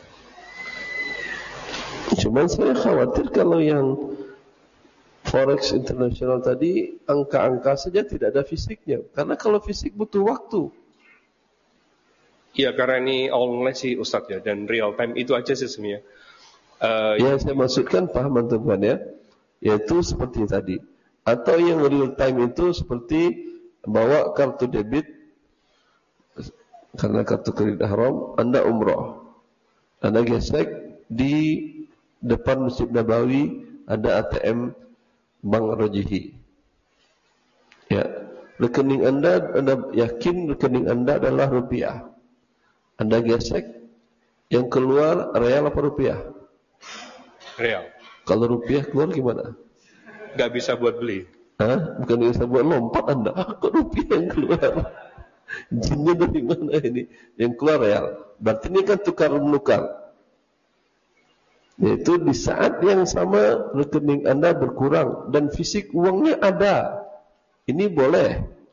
[SPEAKER 2] Cuman saya khawatir kalau yang Forex internasional tadi angka-angka saja tidak ada fisiknya. Karena kalau fisik butuh waktu.
[SPEAKER 7] Iya, karena ini online sih Ustadz ya, dan real time itu aja sih sebenarnya. Uh,
[SPEAKER 2] ya saya maksudkan paham teman ya, yaitu seperti tadi. Atau yang real time itu seperti bawa kartu debit karena kartu kredit haram, Anda umroh, Anda gesek di depan Masjid Nabawi ada A T M Bank Rajihi. Ya, rekening Anda, Anda yakin rekening Anda adalah rupiah. Anda gesek, yang keluar real apa rupiah?
[SPEAKER 7] Real.
[SPEAKER 2] Kalau rupiah keluar gimana?
[SPEAKER 7] Gak bisa buat beli.
[SPEAKER 2] Hah? Bukan bisa buat lompat Anda. Kok rupiah yang keluar? Jinnya dari mana ini? Yang keluar real. Berarti ini kan tukar menukar. Yaitu di saat yang sama rekening Anda berkurang dan fisik uangnya ada. Ini boleh.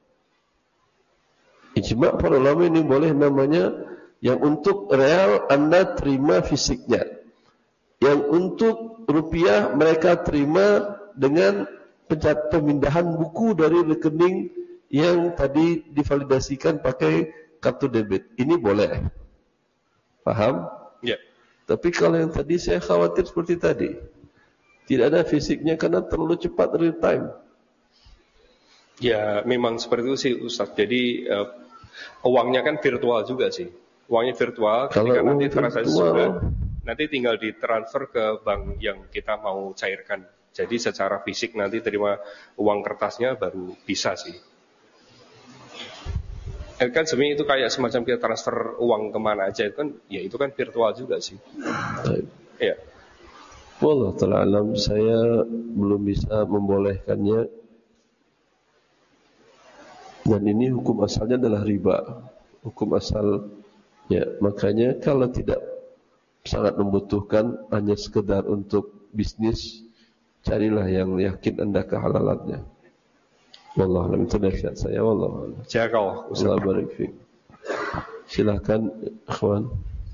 [SPEAKER 2] Ijma' para ulama ini boleh, namanya yang untuk real Anda terima fisiknya. Yang untuk rupiah mereka terima dengan pemindahan buku dari rekening yang tadi divalidasikan pakai kartu debit. Ini boleh. Paham?
[SPEAKER 7] Ya.
[SPEAKER 2] Tapi kalau yang tadi saya khawatir seperti tadi, tidak ada fisiknya karena terlalu cepat real time.
[SPEAKER 7] Ya memang seperti itu sih Ustaz. Jadi uh, uangnya kan virtual juga sih. Uangnya virtual,
[SPEAKER 2] kalau
[SPEAKER 7] ketika nanti
[SPEAKER 2] virtual,
[SPEAKER 7] transaksi sudah, nanti tinggal ditransfer ke bank yang kita mau cairkan. Jadi secara fisik nanti terima uang kertasnya baru bisa sih. Kan sebenarnya itu kayak semacam kita transfer uang kemana aja, itu kan, ya itu kan virtual juga sih. Ya.
[SPEAKER 2] Wallah ta'ala alam, saya belum bisa membolehkannya. Dan ini hukum asalnya adalah riba. Hukum asal, ya makanya kalau tidak sangat membutuhkan, hanya sekedar untuk bisnis, carilah yang yakin Anda kehalalannya. Wallah alam, itu nasihat saya. Wallah alam.
[SPEAKER 7] Jazakallah Ustaz.
[SPEAKER 2] Allah barik fiik. Silakan ikhwan.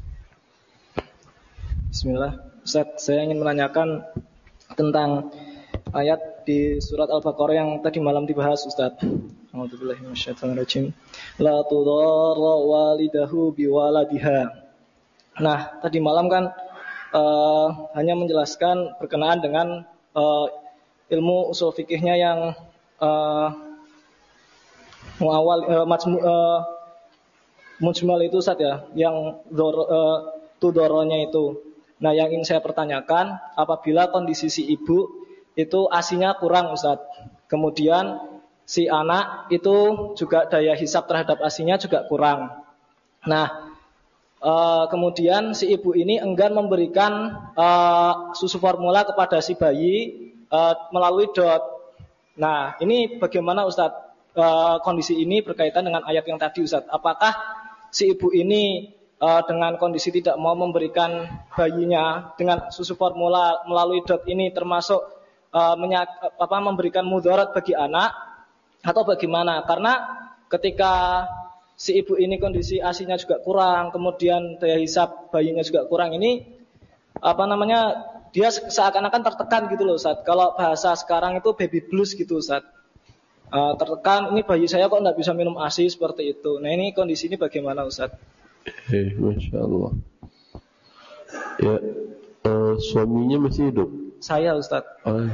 [SPEAKER 8] Bismillah. Ustaz, saya ingin menanyakan tentang ayat di surat Al-Baqarah yang tadi malam dibahas, Ustaz. A'udzubillahi minasyaitonirrajim. La tudarra walidahu biwaladiha. Nah, tadi malam kan uh, hanya menjelaskan berkenaan dengan uh, ilmu usul fikihnya yang uh, muawal uh, majmu, uh, mujmal itu Ustaz ya, yang dor, uh, tudoronya itu. Nah, yang ingin saya pertanyakan, apabila kondisi si ibu itu asinya kurang Ustaz, kemudian si anak itu juga daya hisap terhadap asinya juga kurang. Nah, e, kemudian si ibu ini enggan memberikan e, susu formula kepada si bayi e, melalui dot. Nah, ini bagaimana Ustaz e, kondisi ini berkaitan dengan ayat yang tadi Ustaz? Apakah si ibu ini e, dengan kondisi tidak mau memberikan bayinya dengan susu formula melalui dot ini termasuk e, menyak, apa, memberikan mudarat bagi anak atau bagaimana? Karena ketika si ibu ini kondisi asinya juga kurang, kemudian daya hisap bayinya juga kurang, ini apa namanya, dia seakan-akan tertekan gitu loh Ustaz. Kalau bahasa sekarang itu baby blues gitu Ustaz. Uh, tertekan, ini bayi saya kok enggak bisa minum ASI seperti itu. Nah, ini kondisi ini bagaimana Ustaz?
[SPEAKER 2] Eh, Masya Allah. Ya, uh, suaminya masih hidup?
[SPEAKER 8] Saya Ustaz.
[SPEAKER 2] Oh.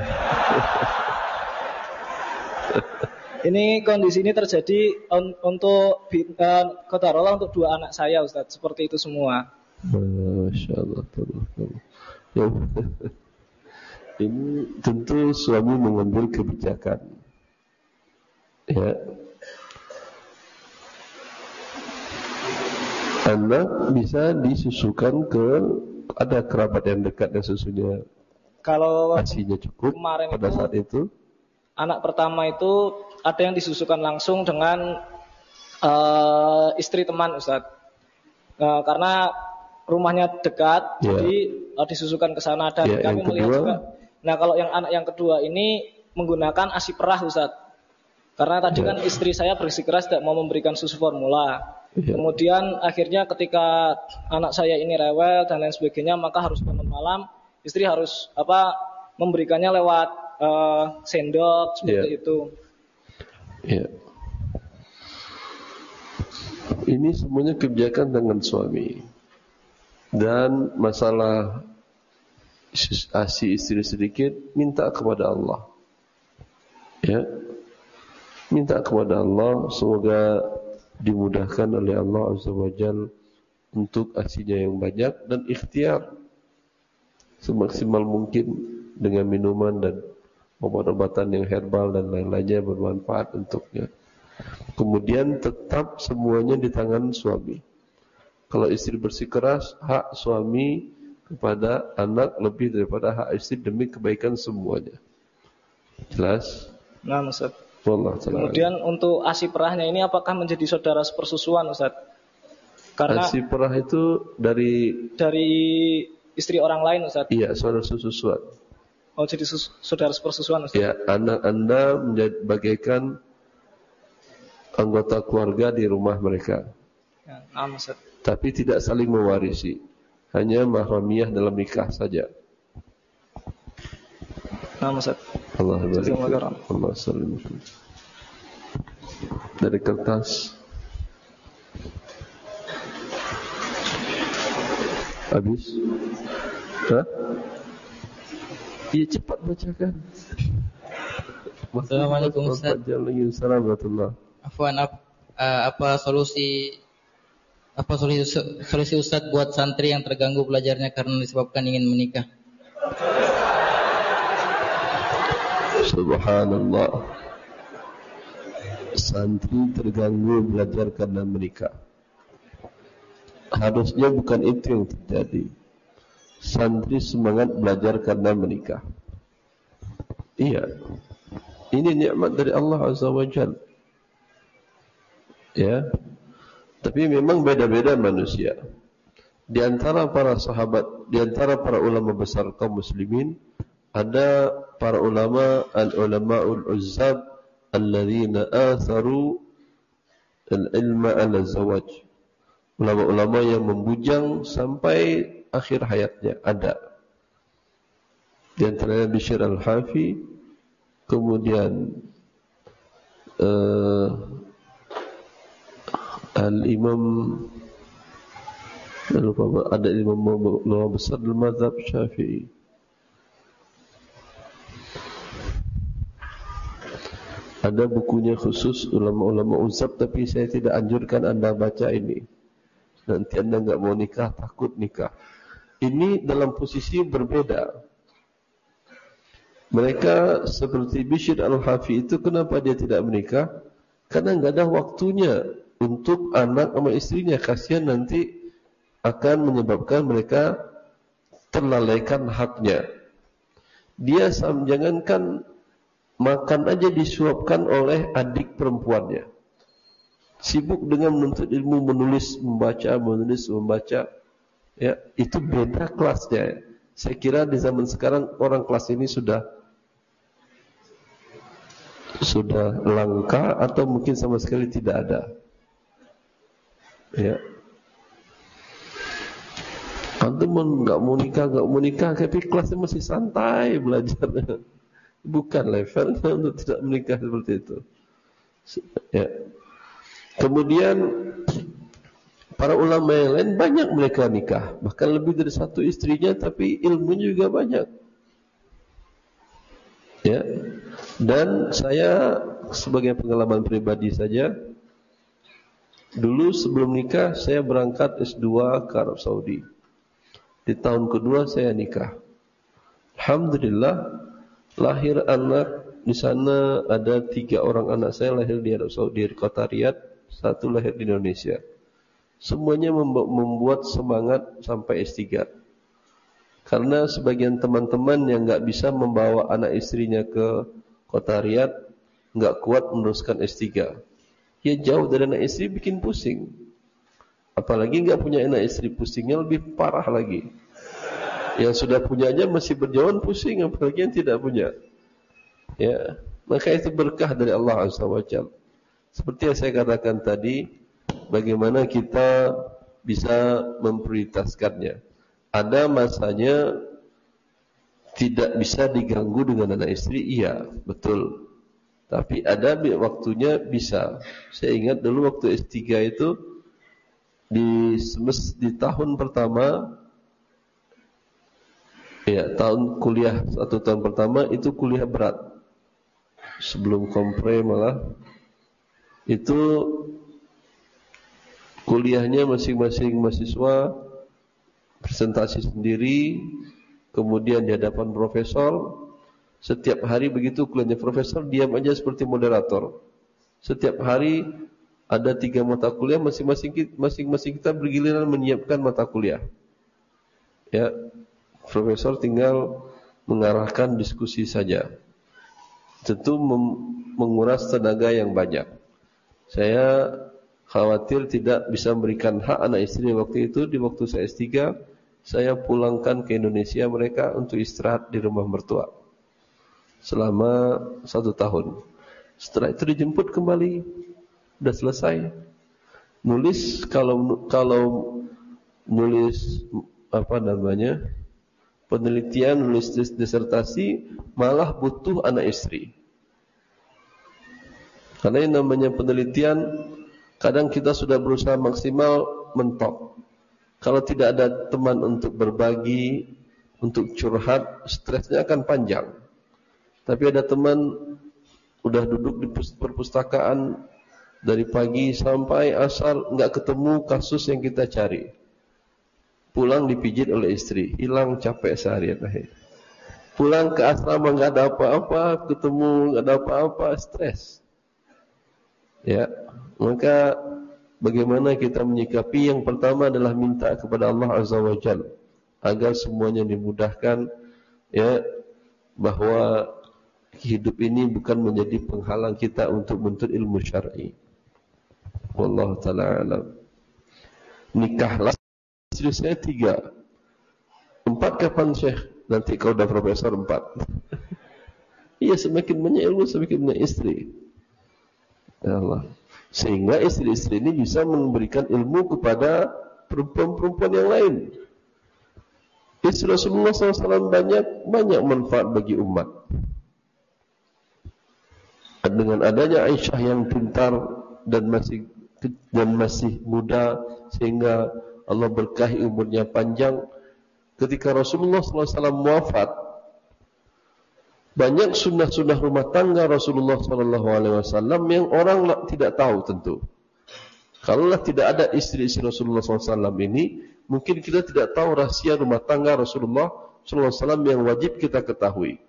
[SPEAKER 8] Ini kondisi ini terjadi un, untuk uh, kodarolah untuk dua anak saya Ustaz. Seperti itu semua.
[SPEAKER 2] Masya Allah. Ya. Ini tentu suami mengambil kebijakan. Ya. Anak bisa disusukan ke, ada kerabat yang dekat yang susunya,
[SPEAKER 8] kalau
[SPEAKER 2] asinya cukup pada itu, saat itu.
[SPEAKER 8] Anak pertama itu ada yang disusukan langsung dengan uh, istri teman Ustaz. Uh, karena rumahnya dekat, yeah. jadi uh, disusukan ke sana dan yeah, kami melihat kedua, juga. Nah, kalau yang anak yang kedua ini menggunakan ASI perah Ustaz. Karena tadi yeah. kan istri saya bersikeras tidak mau memberikan susu formula. Yeah. Kemudian akhirnya ketika anak saya ini rewel dan lain sebagainya, maka harus bangun malam, istri harus apa memberikannya lewat Uh, sendok seperti yeah. itu.
[SPEAKER 2] Yeah. Ini semuanya kebijakan dengan suami. Dan masalah asi istri sedikit, minta kepada Allah. Ya, minta kepada Allah semoga dimudahkan oleh Allah Azza wa Jalla untuk asinya yang banyak dan ikhtiar semaksimal mungkin dengan minuman dan obat-obatan yang herbal dan lain-lainnya bermanfaat untuknya. Kemudian tetap semuanya di tangan suami. Kalau istri bersikeras, hak suami kepada anak lebih daripada hak istri demi kebaikan semuanya. Jelas?
[SPEAKER 8] Nah, Ustaz.
[SPEAKER 2] Wallah,
[SPEAKER 8] kemudian untuk ASI perahnya ini apakah menjadi saudara sepersusuan Ustaz? Karena
[SPEAKER 2] ASI perah itu dari
[SPEAKER 8] dari istri orang lain, Ustaz?
[SPEAKER 2] Iya, saudara sesusuan.
[SPEAKER 8] Oh, jadi sus- saudara persusuan, Ustaz?
[SPEAKER 2] Ya, anak Anda menjadi bagaikan anggota keluarga di rumah mereka.
[SPEAKER 8] Ya, amin, Ustaz.
[SPEAKER 2] Tapi tidak saling mewarisi. Hanya mahramiyah dalam nikah saja.
[SPEAKER 8] Amin, Ustaz.
[SPEAKER 2] Allah barik.
[SPEAKER 8] Jazakumullah.
[SPEAKER 2] Allah salim. Dari kertas. Habis? Hah? Iya, cepat bacakan.
[SPEAKER 1] Assalamualaikum Ustaz.
[SPEAKER 2] Assalamualaikum.
[SPEAKER 1] Afwan, ap, uh, apa solusi apa solusi solusi Ustaz buat santri yang terganggu belajarnya karena disebabkan ingin menikah?
[SPEAKER 2] Subhanallah. Santri terganggu belajar karena menikah. Harusnya bukan itu yang terjadi. Santri semangat belajar karena menikah. Iya. Ini nikmat dari Allah Azza wa Jalla. Ya. Tapi memang beda-beda manusia. Di antara para sahabat, di antara para ulama besar kaum muslimin, ada para ulama al-ulama'ul uzzab alladzina atharu al-ilma ala zawaj. Ulama-ulama yang membujang sampai akhir hayatnya ada. Di antaranya Bishr al-Hafi, kemudian uh, Al-Imam lupa ada imam ulama besar dalam mazhab Syafi'i. Ada bukunya khusus ulama-ulama uzab, tapi saya tidak anjurkan Anda baca ini. Nanti Anda enggak mau nikah, takut nikah. Ini dalam posisi berbeda. Mereka seperti Bishr al-Hafi itu, kenapa dia tidak menikah? Karena enggak ada waktunya untuk anak sama istrinya. Kasihan nanti akan menyebabkan mereka terlalaikan haknya. Dia jangankan makan aja disuapkan oleh adik perempuannya. Sibuk dengan menuntut ilmu, menulis, membaca, menulis, membaca. Ya, itu beda kelasnya. Saya kira di zaman sekarang orang kelas ini sudah sudah langka atau mungkin sama sekali tidak ada. Ya. Antum enggak mau nikah, enggak mau nikah, tapi kelasnya masih santai belajarnya. Bukan levelnya untuk tidak menikah seperti itu. Ya. Kemudian para ulama yang lain banyak mereka nikah, bahkan lebih dari satu istrinya, tapi ilmunya juga banyak. Ya. Dan saya sebagai pengalaman pribadi saja, dulu sebelum nikah saya berangkat S dua ke Arab Saudi. Di tahun kedua saya nikah. Alhamdulillah lahir anak di sana, ada tiga orang anak saya lahir di Arab Saudi, di kota Riyadh, satu lahir di Indonesia. Semuanya membuat semangat sampai S tiga. Karena sebagian teman-teman yang enggak bisa membawa anak istrinya ke kota Riyadh, enggak kuat meneruskan S tiga. Ya jauh dari anak istri bikin pusing. Apalagi enggak punya anak istri, pusingnya lebih parah lagi. Yang sudah punya aja masih berjauhan pusing, apalagi yang tidak punya. Ya, maka itu berkah dari Allah Azza wa Jalla. Seperti yang saya katakan tadi, bagaimana kita bisa memprioritaskannya. Ada masanya tidak bisa diganggu dengan anak istri, iya, betul. Tapi ada waktunya bisa. Saya ingat dulu waktu S tiga itu di semester di tahun pertama, ya tahun kuliah satu tahun pertama itu kuliah berat. Sebelum kompre malah itu kuliahnya masing-masing mahasiswa presentasi sendiri, kemudian di hadapan profesor. Setiap hari begitu kuliahnya profesor, diam aja seperti moderator. Setiap hari ada tiga mata kuliah, masing-masing masing-masing kita bergiliran menyiapkan mata kuliah. Ya, profesor tinggal mengarahkan diskusi saja. Tentu menguras tenaga yang banyak. Saya khawatir tidak bisa memberikan hak anak istri waktu itu, di waktu saya S tiga, saya pulangkan ke Indonesia mereka untuk istirahat di rumah mertua selama satu tahun. Setelah itu dijemput kembali, sudah selesai. Nulis kalau kalau nulis apa namanya penelitian, nulis disertasi malah butuh anak istri. Karena yang namanya penelitian kadang kita sudah berusaha maksimal mentok. Kalau tidak ada teman untuk berbagi, untuk curhat, stresnya akan panjang. Tapi ada teman udah duduk di perpustakaan dari pagi sampai asar nggak ketemu kasus yang kita cari. Pulang dipijit oleh istri, hilang capek seharian. Pulang ke asrama nggak ada apa-apa, ketemu nggak ada apa-apa, stres. Ya, maka bagaimana kita menyikapi? Yang pertama adalah minta kepada Allah Azza wa Jalla agar semuanya dimudahkan, ya, bahwa hidup ini bukan menjadi penghalang kita untuk menuntut ilmu syar'i. Wallahu ta'ala alam. Nikahlah istri saya tiga. Empat kapan Syekh? Nanti kau udah profesor empat. Iya, semakin banyak ilmu semakin banyak istri. Ya Allah. Sehingga istri-istri ini bisa memberikan ilmu kepada perempuan-perempuan yang lain. Istri Rasulullah shallallahu alaihi wasallam banyak banyak manfaat bagi umat. Dengan adanya Aisyah yang pintar dan masih dan masih muda, sehingga Allah berkahi umurnya panjang. Ketika Rasulullah shallallahu alaihi wasallam wafat, banyak sunnah-sunnah rumah tangga Rasulullah shallallahu alaihi wasallam yang orang tidak tahu tentu. Kalaulah tidak ada istri-istri Rasulullah shallallahu alaihi wasallam ini, mungkin kita tidak tahu rahasia rumah tangga Rasulullah shallallahu alaihi wasallam yang wajib kita ketahui.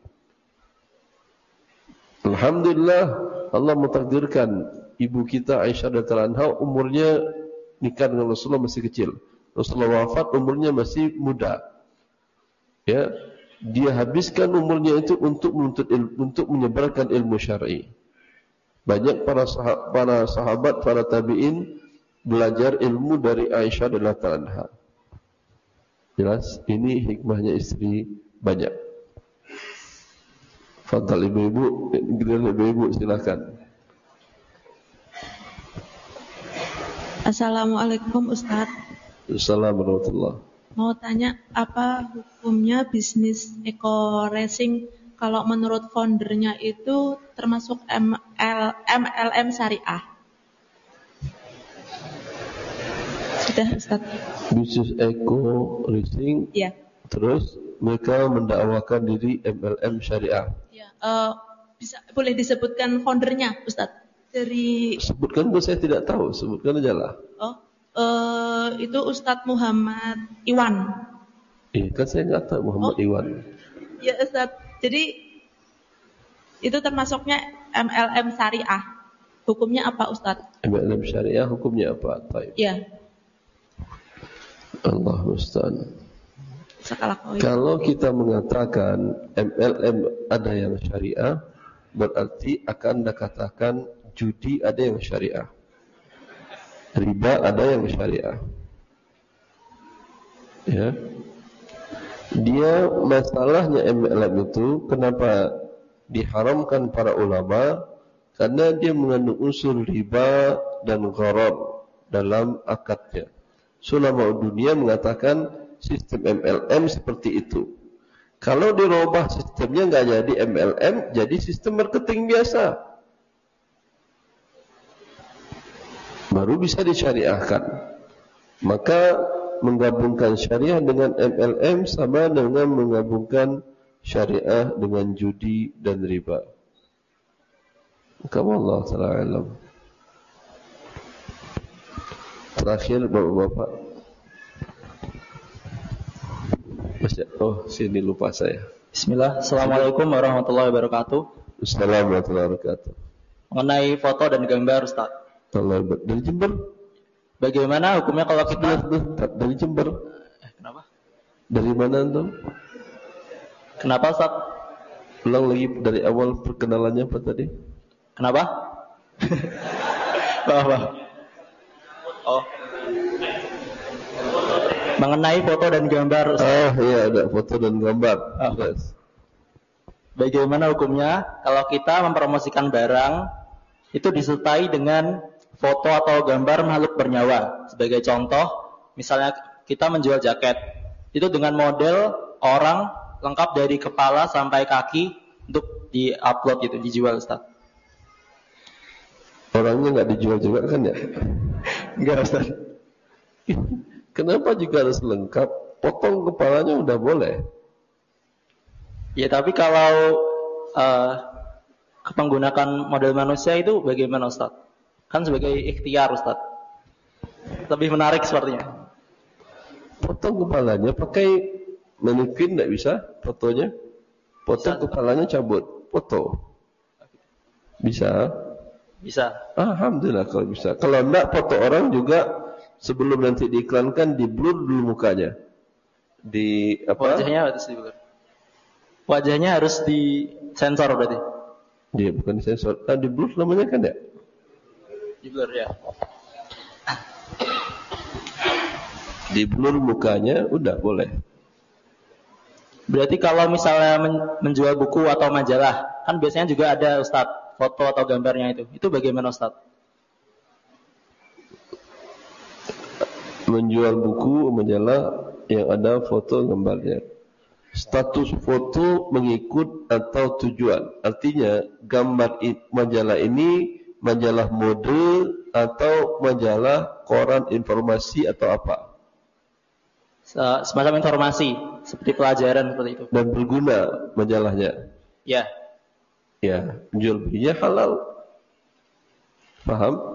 [SPEAKER 2] Alhamdulillah, Allah mentakdirkan ibu kita Aisyah radhiyallahu anha umurnya nikah dengan Rasulullah masih kecil. Rasulullah wafat umurnya masih muda. Ya, dia habiskan umurnya itu untuk menuntut ilmu, untuk menyebarkan ilmu syar'i. Banyak para sahabat, para sahabat, para tabi'in belajar ilmu dari Aisyah radhiyallahu anha. Jelas, ini hikmahnya istri banyak. Fadhal ibu-ibu, ibu-ibu silakan.
[SPEAKER 9] Assalamualaikum Ustaz.
[SPEAKER 2] Assalamualaikum.
[SPEAKER 9] Mau tanya apa hukumnya bisnis eco racing kalau menurut foundernya itu termasuk M L M syariah? Sudah Ustaz.
[SPEAKER 2] Bisnis eco racing.
[SPEAKER 9] Iya.
[SPEAKER 2] Terus mereka mendakwakan diri M L M syariah.
[SPEAKER 9] Ya, uh, bisa boleh disebutkan foundernya, Ustaz? Dari
[SPEAKER 2] sebutkan, saya tidak tahu, sebutkan aja lah.
[SPEAKER 9] Oh, uh, itu Ustaz Muhammad Iwan.
[SPEAKER 2] Iya, kan saya nggak tahu Muhammad oh. Iwan.
[SPEAKER 9] Ya Ustaz, jadi itu termasuknya M L M syariah. Hukumnya apa Ustaz?
[SPEAKER 2] M L M syariah hukumnya apa? Taib.
[SPEAKER 9] Iya.
[SPEAKER 2] Allah musta'an. Kalau kita mengatakan M L M ada yang syariah, berarti akan dikatakan judi ada yang syariah, riba ada yang syariah. Ya, dia masalahnya M L M itu kenapa diharamkan para ulama? Karena dia mengandung unsur riba dan gharar dalam akadnya. Ulama dunia mengatakan sistem M L M seperti itu. Kalau dirubah sistemnya nggak jadi M L M, jadi sistem marketing biasa. Baru bisa disyariahkan. Maka menggabungkan syariah dengan M L M sama dengan menggabungkan syariah dengan judi dan riba. Kamu Allah Ta'ala alam. Terakhir bapak-bapak. Oh, sini lupa saya.
[SPEAKER 10] Bismillah. Assalamualaikum warahmatullahi wabarakatuh.
[SPEAKER 2] Assalamualaikum warahmatullahi wabarakatuh.
[SPEAKER 10] Mengenai foto dan gambar, Ustaz.
[SPEAKER 2] Dari Jember.
[SPEAKER 10] Bagaimana hukumnya kalau kita
[SPEAKER 2] dari Jember?
[SPEAKER 10] Eh, kenapa?
[SPEAKER 2] Dari mana tuh?
[SPEAKER 10] Kenapa, Ustaz?
[SPEAKER 2] Ulang lagi dari awal perkenalannya apa tadi?
[SPEAKER 10] Kenapa? Apa? Oh. mengenai foto dan gambar. Ustaz.
[SPEAKER 2] Oh iya, ada foto dan gambar.
[SPEAKER 10] Oh. Yes. Bagaimana hukumnya kalau kita mempromosikan barang itu disertai dengan foto atau gambar makhluk bernyawa? Sebagai contoh, misalnya kita menjual jaket, itu dengan model orang lengkap dari kepala sampai kaki untuk di-upload gitu, dijual, Ustaz.
[SPEAKER 2] Orangnya nggak dijual juga kan ya?
[SPEAKER 10] Enggak, Ustaz.
[SPEAKER 2] Kenapa juga harus lengkap? Potong kepalanya udah boleh.
[SPEAKER 10] Ya, tapi kalau uh, menggunakan model manusia itu bagaimana, Ustaz? Kan sebagai ikhtiar, Ustaz. Lebih menarik sepertinya.
[SPEAKER 2] Potong kepalanya pakai mannequin enggak bisa fotonya? Potong bisa, kepalanya cabut, foto. Bisa?
[SPEAKER 10] Bisa.
[SPEAKER 2] Alhamdulillah kalau bisa. Kalau enggak, foto orang juga sebelum nanti diiklankan di blur dulu mukanya. Di apa?
[SPEAKER 10] Wajahnya harus di blur. Wajahnya harus disensor berarti.
[SPEAKER 2] Dia bukan disensor. Ah, di blur namanya kan ya?
[SPEAKER 10] Di blur ya.
[SPEAKER 2] Di blur mukanya udah boleh.
[SPEAKER 10] Berarti kalau misalnya menjual buku atau majalah, kan biasanya juga ada, Ustaz, foto atau gambarnya itu. Itu bagaimana, Ustaz?
[SPEAKER 2] Menjual buku, majalah yang ada foto gambarnya. Status foto mengikut atau tujuan. Artinya gambar majalah ini majalah mode atau majalah koran informasi atau apa?
[SPEAKER 10] Semacam informasi, seperti pelajaran seperti itu.
[SPEAKER 2] Dan berguna majalahnya.
[SPEAKER 10] Ya.
[SPEAKER 2] Ya, jual belinya halal. Paham?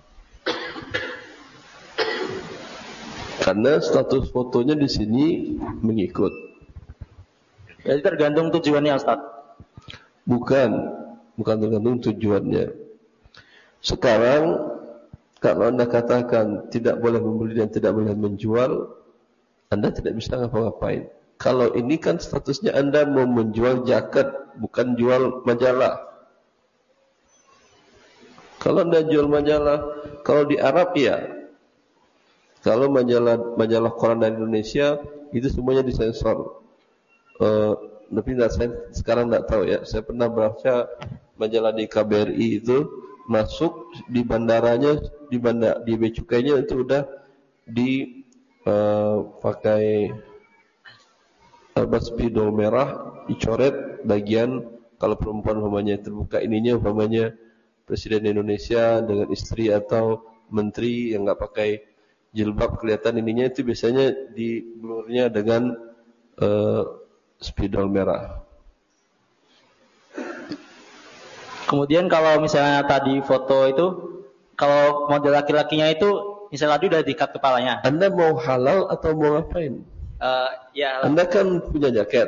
[SPEAKER 2] Karena status fotonya di sini mengikut.
[SPEAKER 10] Jadi tergantung tujuannya, Ustaz.
[SPEAKER 2] Bukan, bukan tergantung tujuannya. Sekarang kalau Anda katakan tidak boleh membeli dan tidak boleh menjual, Anda tidak bisa ngapa-ngapain. Kalau ini kan statusnya Anda mau menjual jaket, bukan jual majalah. Kalau Anda jual majalah, kalau di Arab ya. Kalau majalah majalah koran dari Indonesia itu semuanya disensor. Uh, tapi nggak, saya sekarang nggak tahu ya. Saya pernah baca majalah di K B R I itu masuk di bandaranya, di bandar di bea cukainya itu udah di uh, pakai apa spidol merah, dicoret bagian kalau perempuan umpamanya terbuka ininya, umpamanya Presiden Indonesia dengan istri atau menteri yang nggak pakai jilbab kelihatan ininya, itu biasanya di blurnya dengan uh, spidol merah.
[SPEAKER 10] Kemudian kalau misalnya tadi foto itu, kalau model laki-lakinya itu misalnya tadi udah diikat kepalanya.
[SPEAKER 2] Anda mau halal atau mau ngapain?
[SPEAKER 10] Uh, ya.
[SPEAKER 2] Anda kan punya jaket.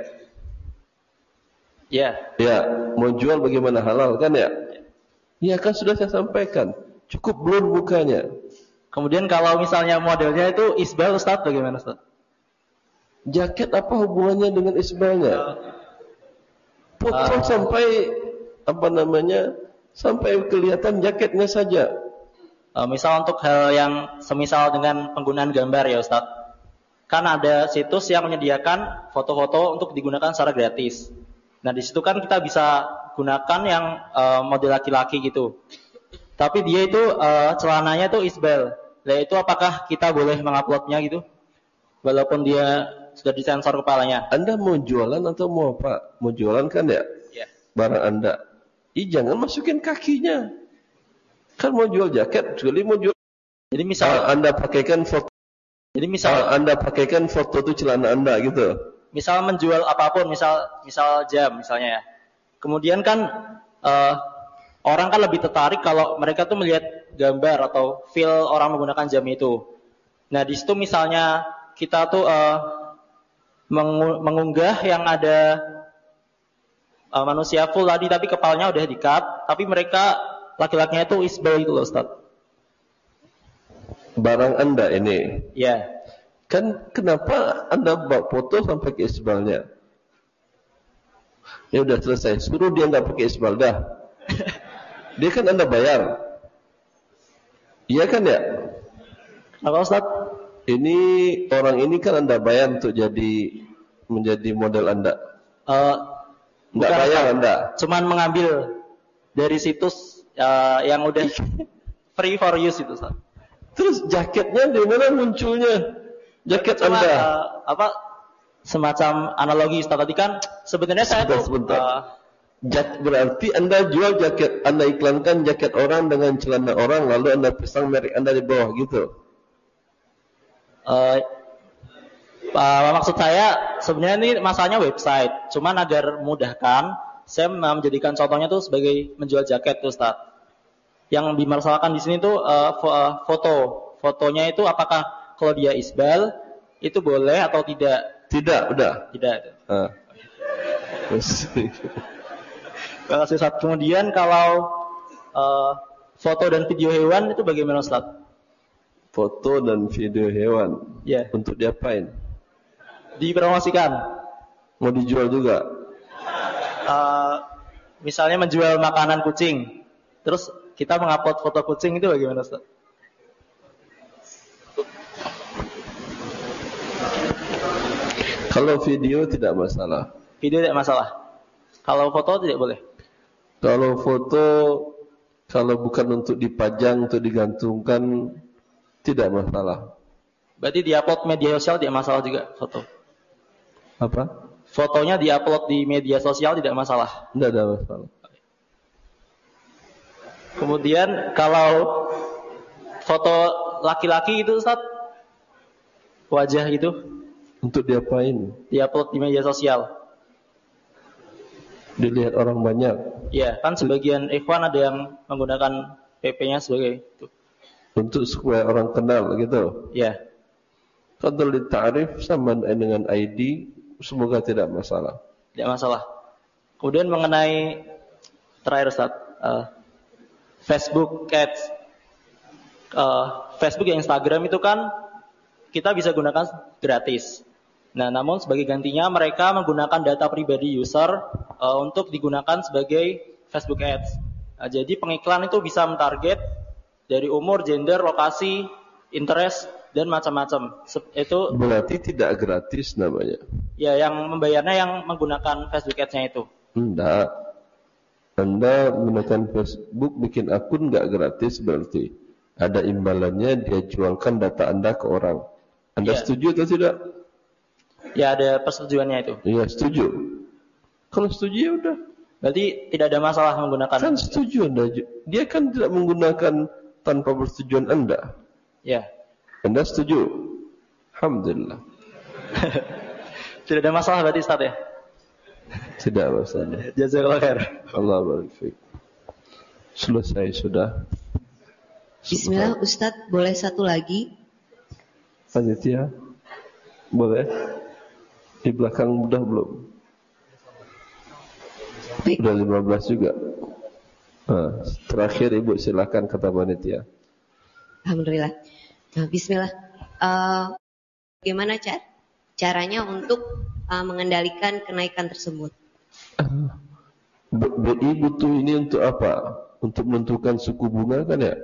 [SPEAKER 10] Ya.
[SPEAKER 2] Ya, mau jual bagaimana halal kan ya? Ya kan sudah saya sampaikan. Cukup blur mukanya.
[SPEAKER 10] Kemudian kalau misalnya modelnya itu isbal, Ustaz, bagaimana, Ustaz?
[SPEAKER 2] Jaket apa hubungannya dengan isbalnya? Foto uh, sampai apa namanya? Sampai kelihatan jaketnya saja.
[SPEAKER 10] Uh, misal untuk hal yang semisal dengan penggunaan gambar ya, Ustaz. Kan ada situs yang menyediakan foto-foto untuk digunakan secara gratis. Nah, di situ kan kita bisa gunakan yang uh, model laki-laki gitu. Tapi dia itu uh, celananya itu isbal. Nah, itu apakah kita boleh menguploadnya gitu? Walaupun dia sudah disensor kepalanya.
[SPEAKER 2] Anda mau jualan atau mau apa? Mau jualan kan ya?
[SPEAKER 10] Ya.
[SPEAKER 2] Barang Anda. Ih, jangan masukin kakinya. Kan mau jual jaket, kecuali mau jual.
[SPEAKER 10] Jadi misal
[SPEAKER 2] uh, Anda pakaikan foto.
[SPEAKER 10] Jadi misal
[SPEAKER 2] uh, Anda pakaikan foto itu celana Anda gitu.
[SPEAKER 10] Misal menjual apapun, misal misal jam misalnya ya. Kemudian kan uh, orang kan lebih tertarik kalau mereka tuh melihat gambar atau feel orang menggunakan jam itu. Nah, di situ misalnya kita tuh uh, mengunggah yang ada uh, manusia full tadi tapi kepalanya udah di-cut, tapi mereka laki-lakinya itu isbal itu loh, Ustaz.
[SPEAKER 2] Barang Anda ini.
[SPEAKER 10] Ya.
[SPEAKER 2] Kan kenapa Anda bawa foto sampai ke isbalnya? Ya udah selesai, suruh dia enggak pakai isbal dah. Dia kan Anda bayar. Iya kan ya?
[SPEAKER 10] Apa, Ustaz?
[SPEAKER 2] Ini orang ini kan Anda bayar untuk jadi menjadi model Anda.
[SPEAKER 10] Uh,
[SPEAKER 2] Enggak bayar Anda.
[SPEAKER 10] Cuman mengambil dari situs uh, yang udah free for use itu, Ustaz.
[SPEAKER 2] Terus jaketnya di mana munculnya? Jaket
[SPEAKER 10] Cuma,
[SPEAKER 2] Anda.
[SPEAKER 10] Uh, apa semacam analogi Ustaz tadi kan sebenarnya saya tuh uh,
[SPEAKER 2] Jak, berarti Anda jual jaket, Anda iklankan jaket orang dengan celana orang, lalu Anda pasang merek Anda di bawah gitu.
[SPEAKER 10] Uh, uh, maksud saya sebenarnya ini masalahnya website. Cuman agar mudahkan, saya menjadikan contohnya tuh sebagai menjual jaket tuh Ustaz. Yang dimasalahkan di sini tuh uh, foto. Fotonya itu apakah kalau dia isbal itu boleh atau tidak?
[SPEAKER 2] Tidak, udah.
[SPEAKER 10] Tidak.
[SPEAKER 2] Uh.
[SPEAKER 10] Terima kasih Ustaz. Kemudian kalau uh, foto dan video hewan itu bagaimana Ustaz?
[SPEAKER 2] Foto dan video hewan.
[SPEAKER 10] Ya. Yeah.
[SPEAKER 2] Untuk diapain?
[SPEAKER 10] Dipromosikan.
[SPEAKER 2] Mau dijual juga?
[SPEAKER 10] Uh, misalnya menjual makanan kucing. Terus kita mengupload foto kucing itu bagaimana Ustaz?
[SPEAKER 2] Kalau video tidak masalah.
[SPEAKER 10] Video tidak masalah. Kalau foto tidak boleh.
[SPEAKER 2] Kalau foto, kalau bukan untuk dipajang, untuk digantungkan, tidak masalah.
[SPEAKER 10] Berarti diupload media sosial tidak masalah juga foto?
[SPEAKER 2] Apa?
[SPEAKER 10] Fotonya diupload di media sosial tidak masalah?
[SPEAKER 2] Tidak ada masalah.
[SPEAKER 10] Kemudian kalau foto laki-laki itu Ustaz, wajah gitu,
[SPEAKER 2] untuk diapain?
[SPEAKER 10] Diupload di media sosial.
[SPEAKER 2] Dilihat orang banyak.
[SPEAKER 10] Iya, kan sebagian ikhwan ada yang menggunakan P P-nya sebagai itu.
[SPEAKER 2] Untuk supaya orang kenal gitu.
[SPEAKER 10] Iya.
[SPEAKER 2] Kalau ditarif sama dengan I D, semoga tidak masalah.
[SPEAKER 10] Tidak masalah. Kemudian mengenai terakhir Ustaz, uh, Facebook Ads, uh, Facebook dan Instagram itu kan kita bisa gunakan gratis. Nah, namun sebagai gantinya mereka menggunakan data pribadi user uh, untuk digunakan sebagai Facebook Ads. Nah, jadi pengiklan itu bisa mentarget dari umur, gender, lokasi, interest dan macam-macam. Itu
[SPEAKER 2] berarti tidak gratis namanya.
[SPEAKER 10] Ya, yang membayarnya yang menggunakan Facebook Ads-nya itu.
[SPEAKER 2] Enggak. Anda menggunakan Facebook bikin akun enggak gratis berarti. Ada imbalannya, dia jualkan data Anda ke orang. Anda ya. Setuju atau tidak?
[SPEAKER 10] Ya, ada persetujuannya itu.
[SPEAKER 2] Iya, setuju. Kalau setuju ya udah.
[SPEAKER 10] Berarti tidak ada masalah menggunakan.
[SPEAKER 2] Kan setuju Anda. Dia kan tidak menggunakan tanpa persetujuan Anda.
[SPEAKER 10] Ya.
[SPEAKER 2] Anda setuju? Alhamdulillah.
[SPEAKER 10] Tidak ada masalah berarti Ustaz ya?
[SPEAKER 2] Tidak masalah.
[SPEAKER 10] Jazakallahu khair.
[SPEAKER 2] Allah barik fiik. Selesai sudah.
[SPEAKER 11] Bismillah, Ustaz, boleh satu lagi?
[SPEAKER 2] Panitia, boleh? Di belakang udah belum? Baik. Udah lima belas juga. Nah, terakhir Ibu silakan kata panitia.
[SPEAKER 11] Alhamdulillah. Nah, Bismillah. Uh, bagaimana car caranya untuk uh, mengendalikan kenaikan tersebut?
[SPEAKER 2] Uh, B I butuh ini untuk apa? Untuk menentukan suku bunga kan ya?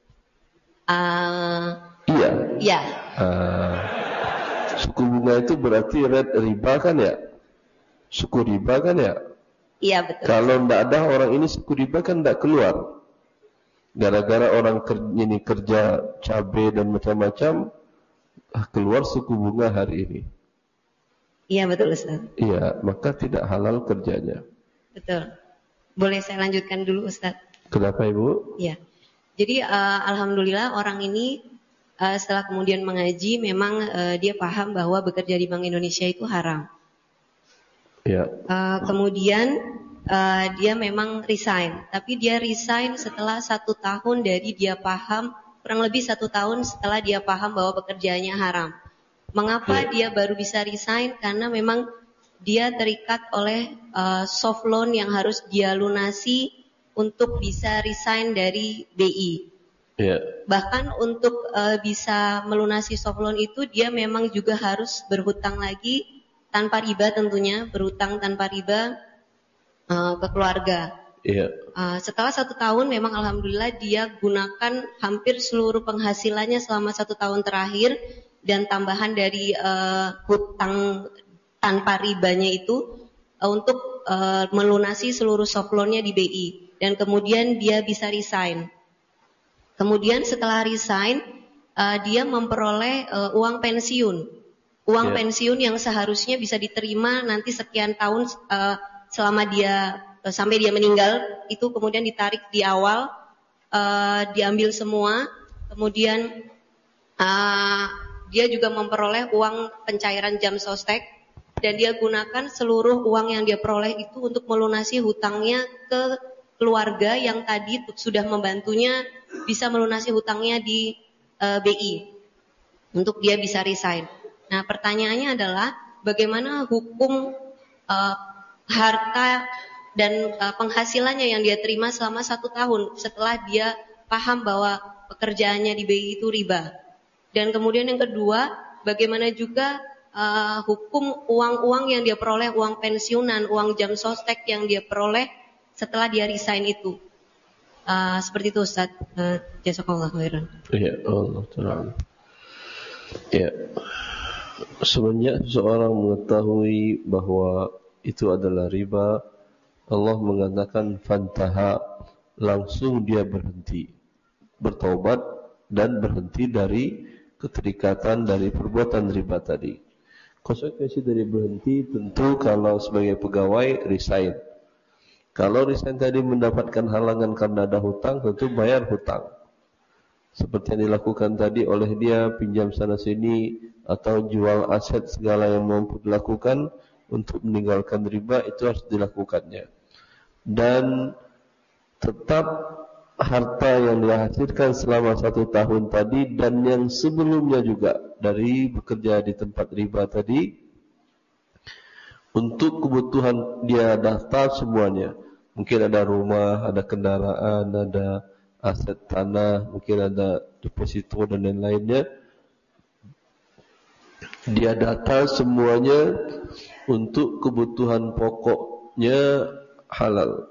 [SPEAKER 11] Uh,
[SPEAKER 2] iya.
[SPEAKER 11] Iya.
[SPEAKER 2] Uh, suku bunga itu berarti rate riba kan ya? Suku riba kan ya?
[SPEAKER 11] Iya betul.
[SPEAKER 2] Kalau tidak ada orang ini suku riba kan tidak keluar. Gara-gara orang kerja, ini kerja cabai dan macam-macam, keluar suku bunga hari ini.
[SPEAKER 11] Iya betul Ustaz.
[SPEAKER 2] Iya, maka tidak halal kerjanya.
[SPEAKER 11] Betul. Boleh saya lanjutkan dulu Ustaz?
[SPEAKER 2] Kenapa Ibu?
[SPEAKER 11] Iya. Jadi uh, alhamdulillah orang ini uh, setelah kemudian mengaji memang uh, dia paham bahwa bekerja di Bank Indonesia itu haram.
[SPEAKER 2] Ya.
[SPEAKER 11] Uh, kemudian uh, dia memang resign, tapi dia resign setelah satu tahun dari dia paham, kurang lebih satu tahun setelah dia paham bahwa pekerjaannya haram. Mengapa ya. Dia baru bisa resign? Karena memang dia terikat oleh uh, soft loan yang harus dia lunasi untuk bisa resign dari B I.
[SPEAKER 2] Yeah.
[SPEAKER 11] Bahkan untuk uh, bisa melunasi soft loan itu dia memang juga harus berhutang lagi tanpa riba tentunya, berhutang tanpa riba uh, ke keluarga.
[SPEAKER 2] Yeah.
[SPEAKER 11] Uh, setelah satu tahun memang alhamdulillah dia gunakan hampir seluruh penghasilannya selama satu tahun terakhir dan tambahan dari uh, hutang tanpa ribanya itu uh, untuk uh, melunasi seluruh soft loan-nya di B I, dan kemudian dia bisa resign. Kemudian setelah resign, uh, dia memperoleh uh, uang pensiun, uang yeah. pensiun yang seharusnya bisa diterima nanti sekian tahun uh, selama dia uh, sampai dia meninggal, itu kemudian ditarik di awal, uh, diambil semua, kemudian uh, dia juga memperoleh uang pencairan jam sostek, dan dia gunakan seluruh uang yang dia peroleh itu untuk melunasi hutangnya ke keluarga yang tadi sudah membantunya bisa melunasi hutangnya di uh, B I untuk dia bisa resign. Nah, pertanyaannya adalah bagaimana hukum uh, harta dan uh, penghasilannya yang dia terima selama satu tahun setelah dia paham bahwa pekerjaannya di B I itu riba. Dan kemudian yang kedua, bagaimana juga Uh, hukum uang-uang yang dia peroleh, uang pensiunan, uang jam sostek yang dia peroleh setelah dia resign itu. Uh, seperti itu Ustaz. Uh, Jazakallahu khairan.
[SPEAKER 2] Ya Allah Ta'ala. Ya. Semenjak seseorang mengetahui bahwa itu adalah riba, Allah mengatakan fantaha, langsung dia berhenti, bertaubat dan berhenti dari keterikatan dari perbuatan riba tadi. Konsekuensi dari berhenti tentu kalau sebagai pegawai resign. Kalau resign tadi mendapatkan halangan karena ada hutang, tentu bayar hutang. Seperti yang dilakukan tadi oleh dia, pinjam sana sini atau jual aset segala yang mampu dilakukan untuk meninggalkan riba, itu harus dilakukannya. Dan tetap harta yang dihasilkan selama satu tahun tadi dan yang sebelumnya juga dari bekerja di tempat riba tadi, untuk kebutuhan dia daftar semuanya. Mungkin ada rumah, ada kendaraan, ada aset tanah, mungkin ada deposito dan lain-lainnya. Dia data semuanya untuk kebutuhan pokoknya halal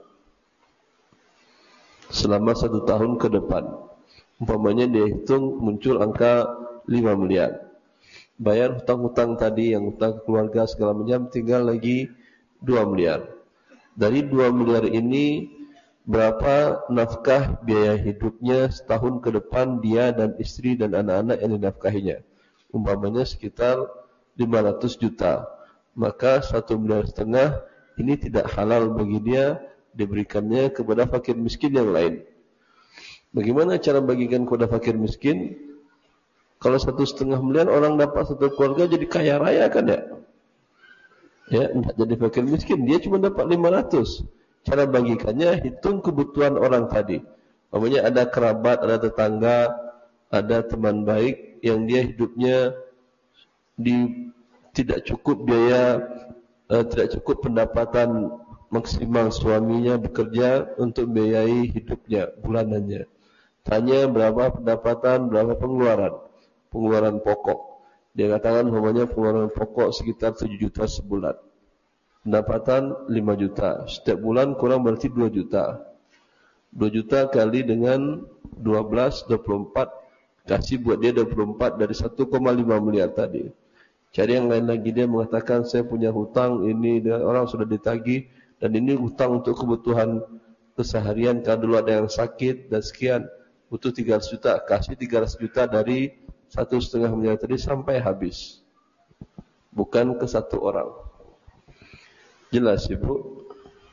[SPEAKER 2] selama satu tahun ke depan. Umpamanya dia hitung muncul angka lima miliar. Bayar hutang-hutang tadi yang hutang keluarga segala macam, tinggal lagi dua miliar. Dari dua miliar ini berapa nafkah biaya hidupnya setahun ke depan dia dan istri dan anak-anak yang dinafkahinya? Umpamanya sekitar lima ratus juta. Maka satu miliar setengah ini tidak halal bagi dia, diberikannya kepada fakir miskin yang lain. Bagaimana cara bagikan kepada fakir miskin? Kalau satu setengah miliar orang dapat satu keluarga jadi kaya raya kan ya? Ya, tidak jadi fakir miskin, dia cuma dapat lima ratus. Cara bagikannya, hitung kebutuhan orang tadi. Namanya ada kerabat, ada tetangga, ada teman baik yang dia hidupnya di tidak cukup biaya, eh, tidak cukup pendapatan maksimal suaminya bekerja untuk biayai hidupnya bulanannya. Tanya berapa pendapatan, berapa pengeluaran, pengeluaran pokok. Dia katakan namanya pengeluaran pokok sekitar tujuh juta sebulan. Pendapatan lima juta. Setiap bulan kurang berarti dua juta. dua juta kali dengan dua belas, dua puluh empat. Kasih buat dia dua puluh empat dari satu koma lima miliar tadi. Cari yang lain lagi, dia mengatakan saya punya hutang ini, dan orang sudah ditagih. Dan ini hutang untuk kebutuhan keseharian. Kalau dulu ada yang sakit dan sekian, butuh tiga ratus juta. Kasih tiga ratus juta dari satu setengah miliar tadi sampai habis. Bukan ke satu orang. Jelas Ibu?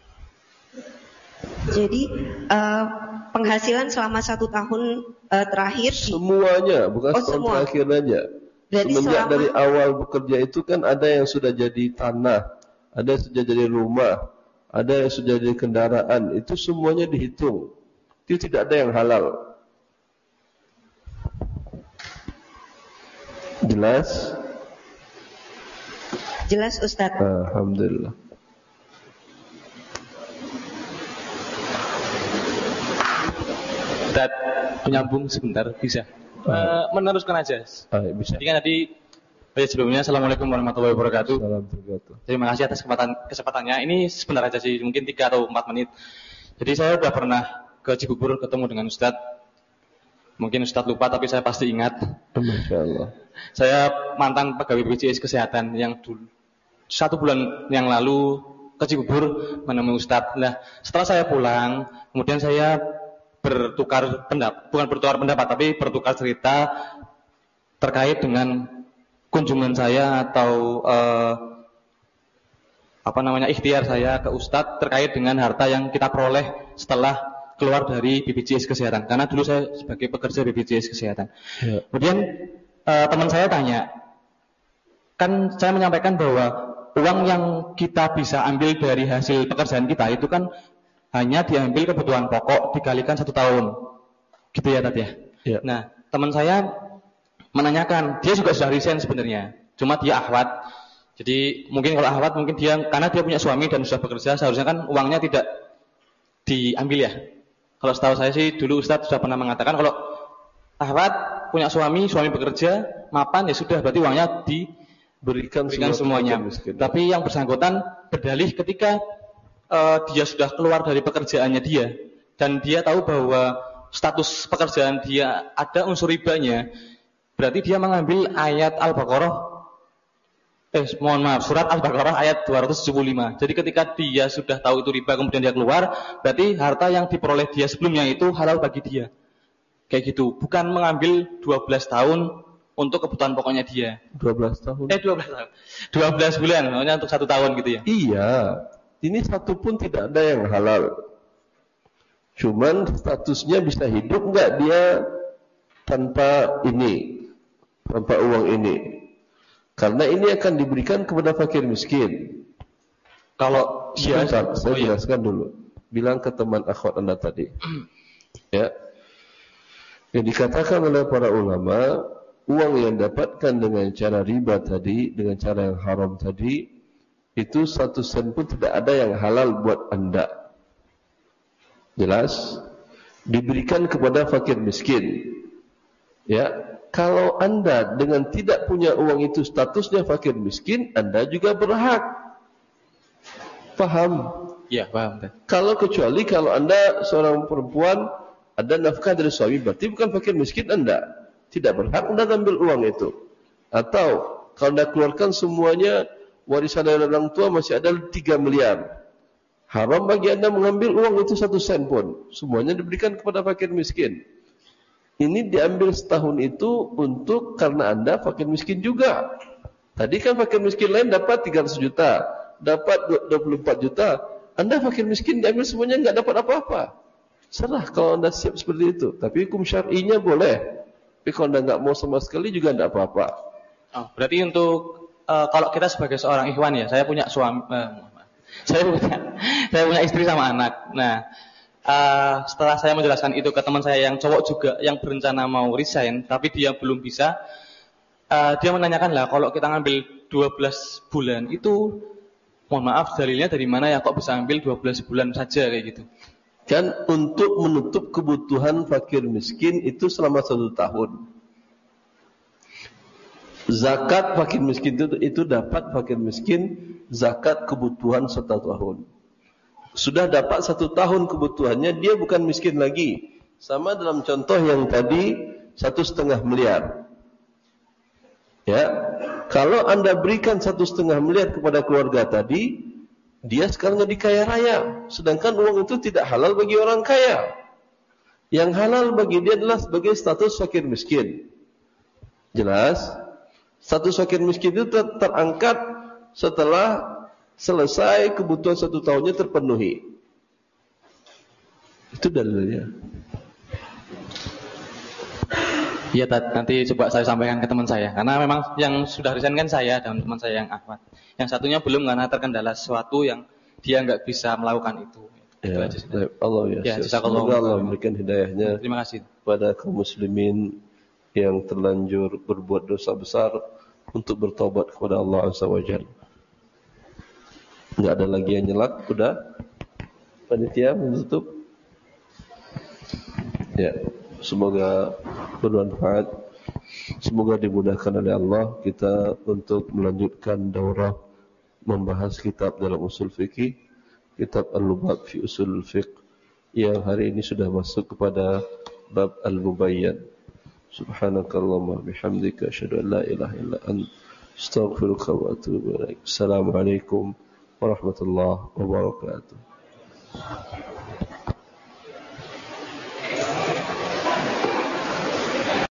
[SPEAKER 11] Jadi uh, penghasilan selama satu tahun uh, terakhir
[SPEAKER 2] semuanya, bukan
[SPEAKER 11] oh,
[SPEAKER 2] setahun
[SPEAKER 11] semua.
[SPEAKER 2] terakhir aja.
[SPEAKER 11] Dari
[SPEAKER 2] Semenjak
[SPEAKER 11] selama...
[SPEAKER 2] dari awal bekerja itu kan ada yang sudah jadi tanah, ada yang sudah jadi rumah, ada yang sudah jadi kendaraan. Itu semuanya dihitung. Itu tidak ada yang halal. Jelas?
[SPEAKER 11] Jelas Ustaz.
[SPEAKER 2] Alhamdulillah.
[SPEAKER 12] Ustaz, menyambung sebentar bisa. Uh, meneruskan aja.
[SPEAKER 2] Ah, bisa.
[SPEAKER 12] Jadi kan tadi sebelumnya Assalamualaikum warahmatullahi wabarakatuh.
[SPEAKER 2] Assalamualaikum.
[SPEAKER 12] Terima kasih atas kesempatan kesempatannya. Ini sebentar aja sih, mungkin tiga atau empat menit. Jadi saya sudah pernah ke Cibubur ketemu dengan Ustaz. Mungkin Ustadz lupa tapi saya pasti ingat.
[SPEAKER 2] Masya Allah.
[SPEAKER 12] Saya mantan pegawai B P J S Kesehatan yang dulu satu bulan yang lalu ke Cibubur menemui Ustadz. Nah, setelah saya pulang, kemudian saya bertukar pendapat, bukan bertukar pendapat, tapi bertukar cerita terkait dengan kunjungan saya atau eh, apa namanya ikhtiar saya ke Ustadz terkait dengan harta yang kita peroleh setelah keluar dari B P J S Kesehatan. Karena dulu saya sebagai pekerja B P J S Kesehatan. Ya. Kemudian eh, teman saya tanya, kan saya menyampaikan bahwa uang yang kita bisa ambil dari hasil pekerjaan kita itu kan hanya diambil kebutuhan pokok dikalikan satu tahun, gitu ya tadi ya. Ya. Nah, teman saya menanyakan, dia juga sudah resign sebenarnya, cuma dia akhwat. Jadi mungkin kalau akhwat mungkin dia karena dia punya suami dan sudah bekerja, seharusnya kan uangnya tidak diambil ya. Kalau setahu saya sih dulu Ustadz sudah pernah mengatakan kalau akhwat punya suami, suami bekerja, mapan ya sudah berarti uangnya diberikan semua semuanya. Miskin, ya. Tapi yang bersangkutan berdalih ketika uh, dia sudah keluar dari pekerjaannya dia dan dia tahu bahwa status pekerjaan dia ada unsur ribanya, berarti dia mengambil ayat Al-Baqarah Eh, mohon maaf, surat Al-Baqarah ayat dua ratus tujuh puluh lima. Jadi ketika dia sudah tahu itu riba kemudian dia keluar, berarti harta yang diperoleh dia sebelumnya itu halal bagi dia. Kayak gitu, bukan mengambil dua belas tahun untuk kebutuhan pokoknya dia.
[SPEAKER 2] dua belas tahun?
[SPEAKER 12] Eh, dua belas tahun. dua belas bulan, maksudnya untuk satu tahun gitu ya.
[SPEAKER 2] Iya, ini satu pun tidak ada yang halal. Cuman statusnya bisa hidup enggak dia tanpa ini, tanpa uang ini. Karena ini akan diberikan kepada fakir miskin. Kalau dia, sebentar, saya oh jelaskan iya. dulu. Bilang ke teman akhwat Anda tadi. Ya. Yang dikatakan oleh para ulama, uang yang dapatkan dengan cara riba tadi, dengan cara yang haram tadi, itu satu sen pun tidak ada yang halal buat Anda. Jelas? Diberikan kepada fakir miskin. Ya. Kalau Anda dengan tidak punya uang itu statusnya fakir miskin, Anda juga berhak. Paham?
[SPEAKER 12] Ya, paham.
[SPEAKER 2] Kalau kecuali kalau Anda seorang perempuan, ada nafkah dari suami, berarti bukan fakir miskin Anda. Tidak berhak Anda ambil uang itu. Atau kalau Anda keluarkan semuanya, warisan dari orang tua masih ada tiga miliar. Haram bagi Anda mengambil uang itu satu sen pun. Semuanya diberikan kepada fakir miskin. Ini diambil setahun itu untuk karena Anda fakir miskin juga. Tadi kan fakir miskin lain dapat tiga ratus juta, dapat dua puluh empat juta. Anda fakir miskin diambil semuanya enggak dapat apa-apa. Serah kalau Anda siap seperti itu. Tapi hukum syar'inya boleh. Tapi kalau Anda enggak mau sama sekali juga enggak apa-apa.
[SPEAKER 12] Oh, berarti untuk uh, kalau kita sebagai seorang ikhwan ya, saya punya suami, uh, saya punya, saya punya istri sama anak. Nah. Uh, setelah saya menjelaskan itu ke teman saya yang cowok juga yang berencana mau resign tapi dia belum bisa, uh, dia menanyakan lah kalau kita ngambil dua belas bulan itu mohon maaf dalilnya dari mana ya kok bisa ambil dua belas bulan saja kayak gitu.
[SPEAKER 2] Kan untuk menutup kebutuhan fakir miskin itu selama satu tahun. Zakat fakir miskin itu, itu dapat fakir miskin zakat kebutuhan satu tahun. Sudah dapat satu tahun kebutuhannya, dia bukan miskin lagi. Sama dalam contoh yang tadi, satu setengah miliar. Ya, kalau Anda berikan satu setengah miliar kepada keluarga tadi, dia sekarang jadi kaya raya. Sedangkan uang itu tidak halal bagi orang kaya. Yang halal bagi dia adalah sebagai status fakir miskin. Jelas? Status fakir miskin itu ter terangkat setelah selesai kebutuhan satu tahunnya terpenuhi. Itu dalilnya.
[SPEAKER 12] Iya, nanti coba saya sampaikan ke teman saya. Karena memang yang sudah resign kan saya dan teman saya yang akhwat. Yang satunya belum karena terkendala sesuatu yang dia nggak bisa melakukan itu.
[SPEAKER 2] Ya, itu Allah ya. ya Semoga Allah memberikan hidayahnya.
[SPEAKER 12] Terima kasih.
[SPEAKER 2] Pada kaum muslimin yang terlanjur berbuat dosa besar untuk bertobat kepada Allah Azza wa Jalla. Enggak ada lagi yang nyelak, udah panitia menutup. Ya, semoga bermanfaat. Semoga dimudahkan oleh Allah kita untuk melanjutkan daurah membahas kitab dalam usul fikih, kitab Al-Lubab fi Usul Fiqh yang hari ini sudah masuk kepada bab Al-Mubayyan. Subhanakallahumma bihamdika asyhadu an la ilaha illa anta astaghfiruka wa atubu ilaik. Assalamualaikum warahmatullahi wabarakatuh.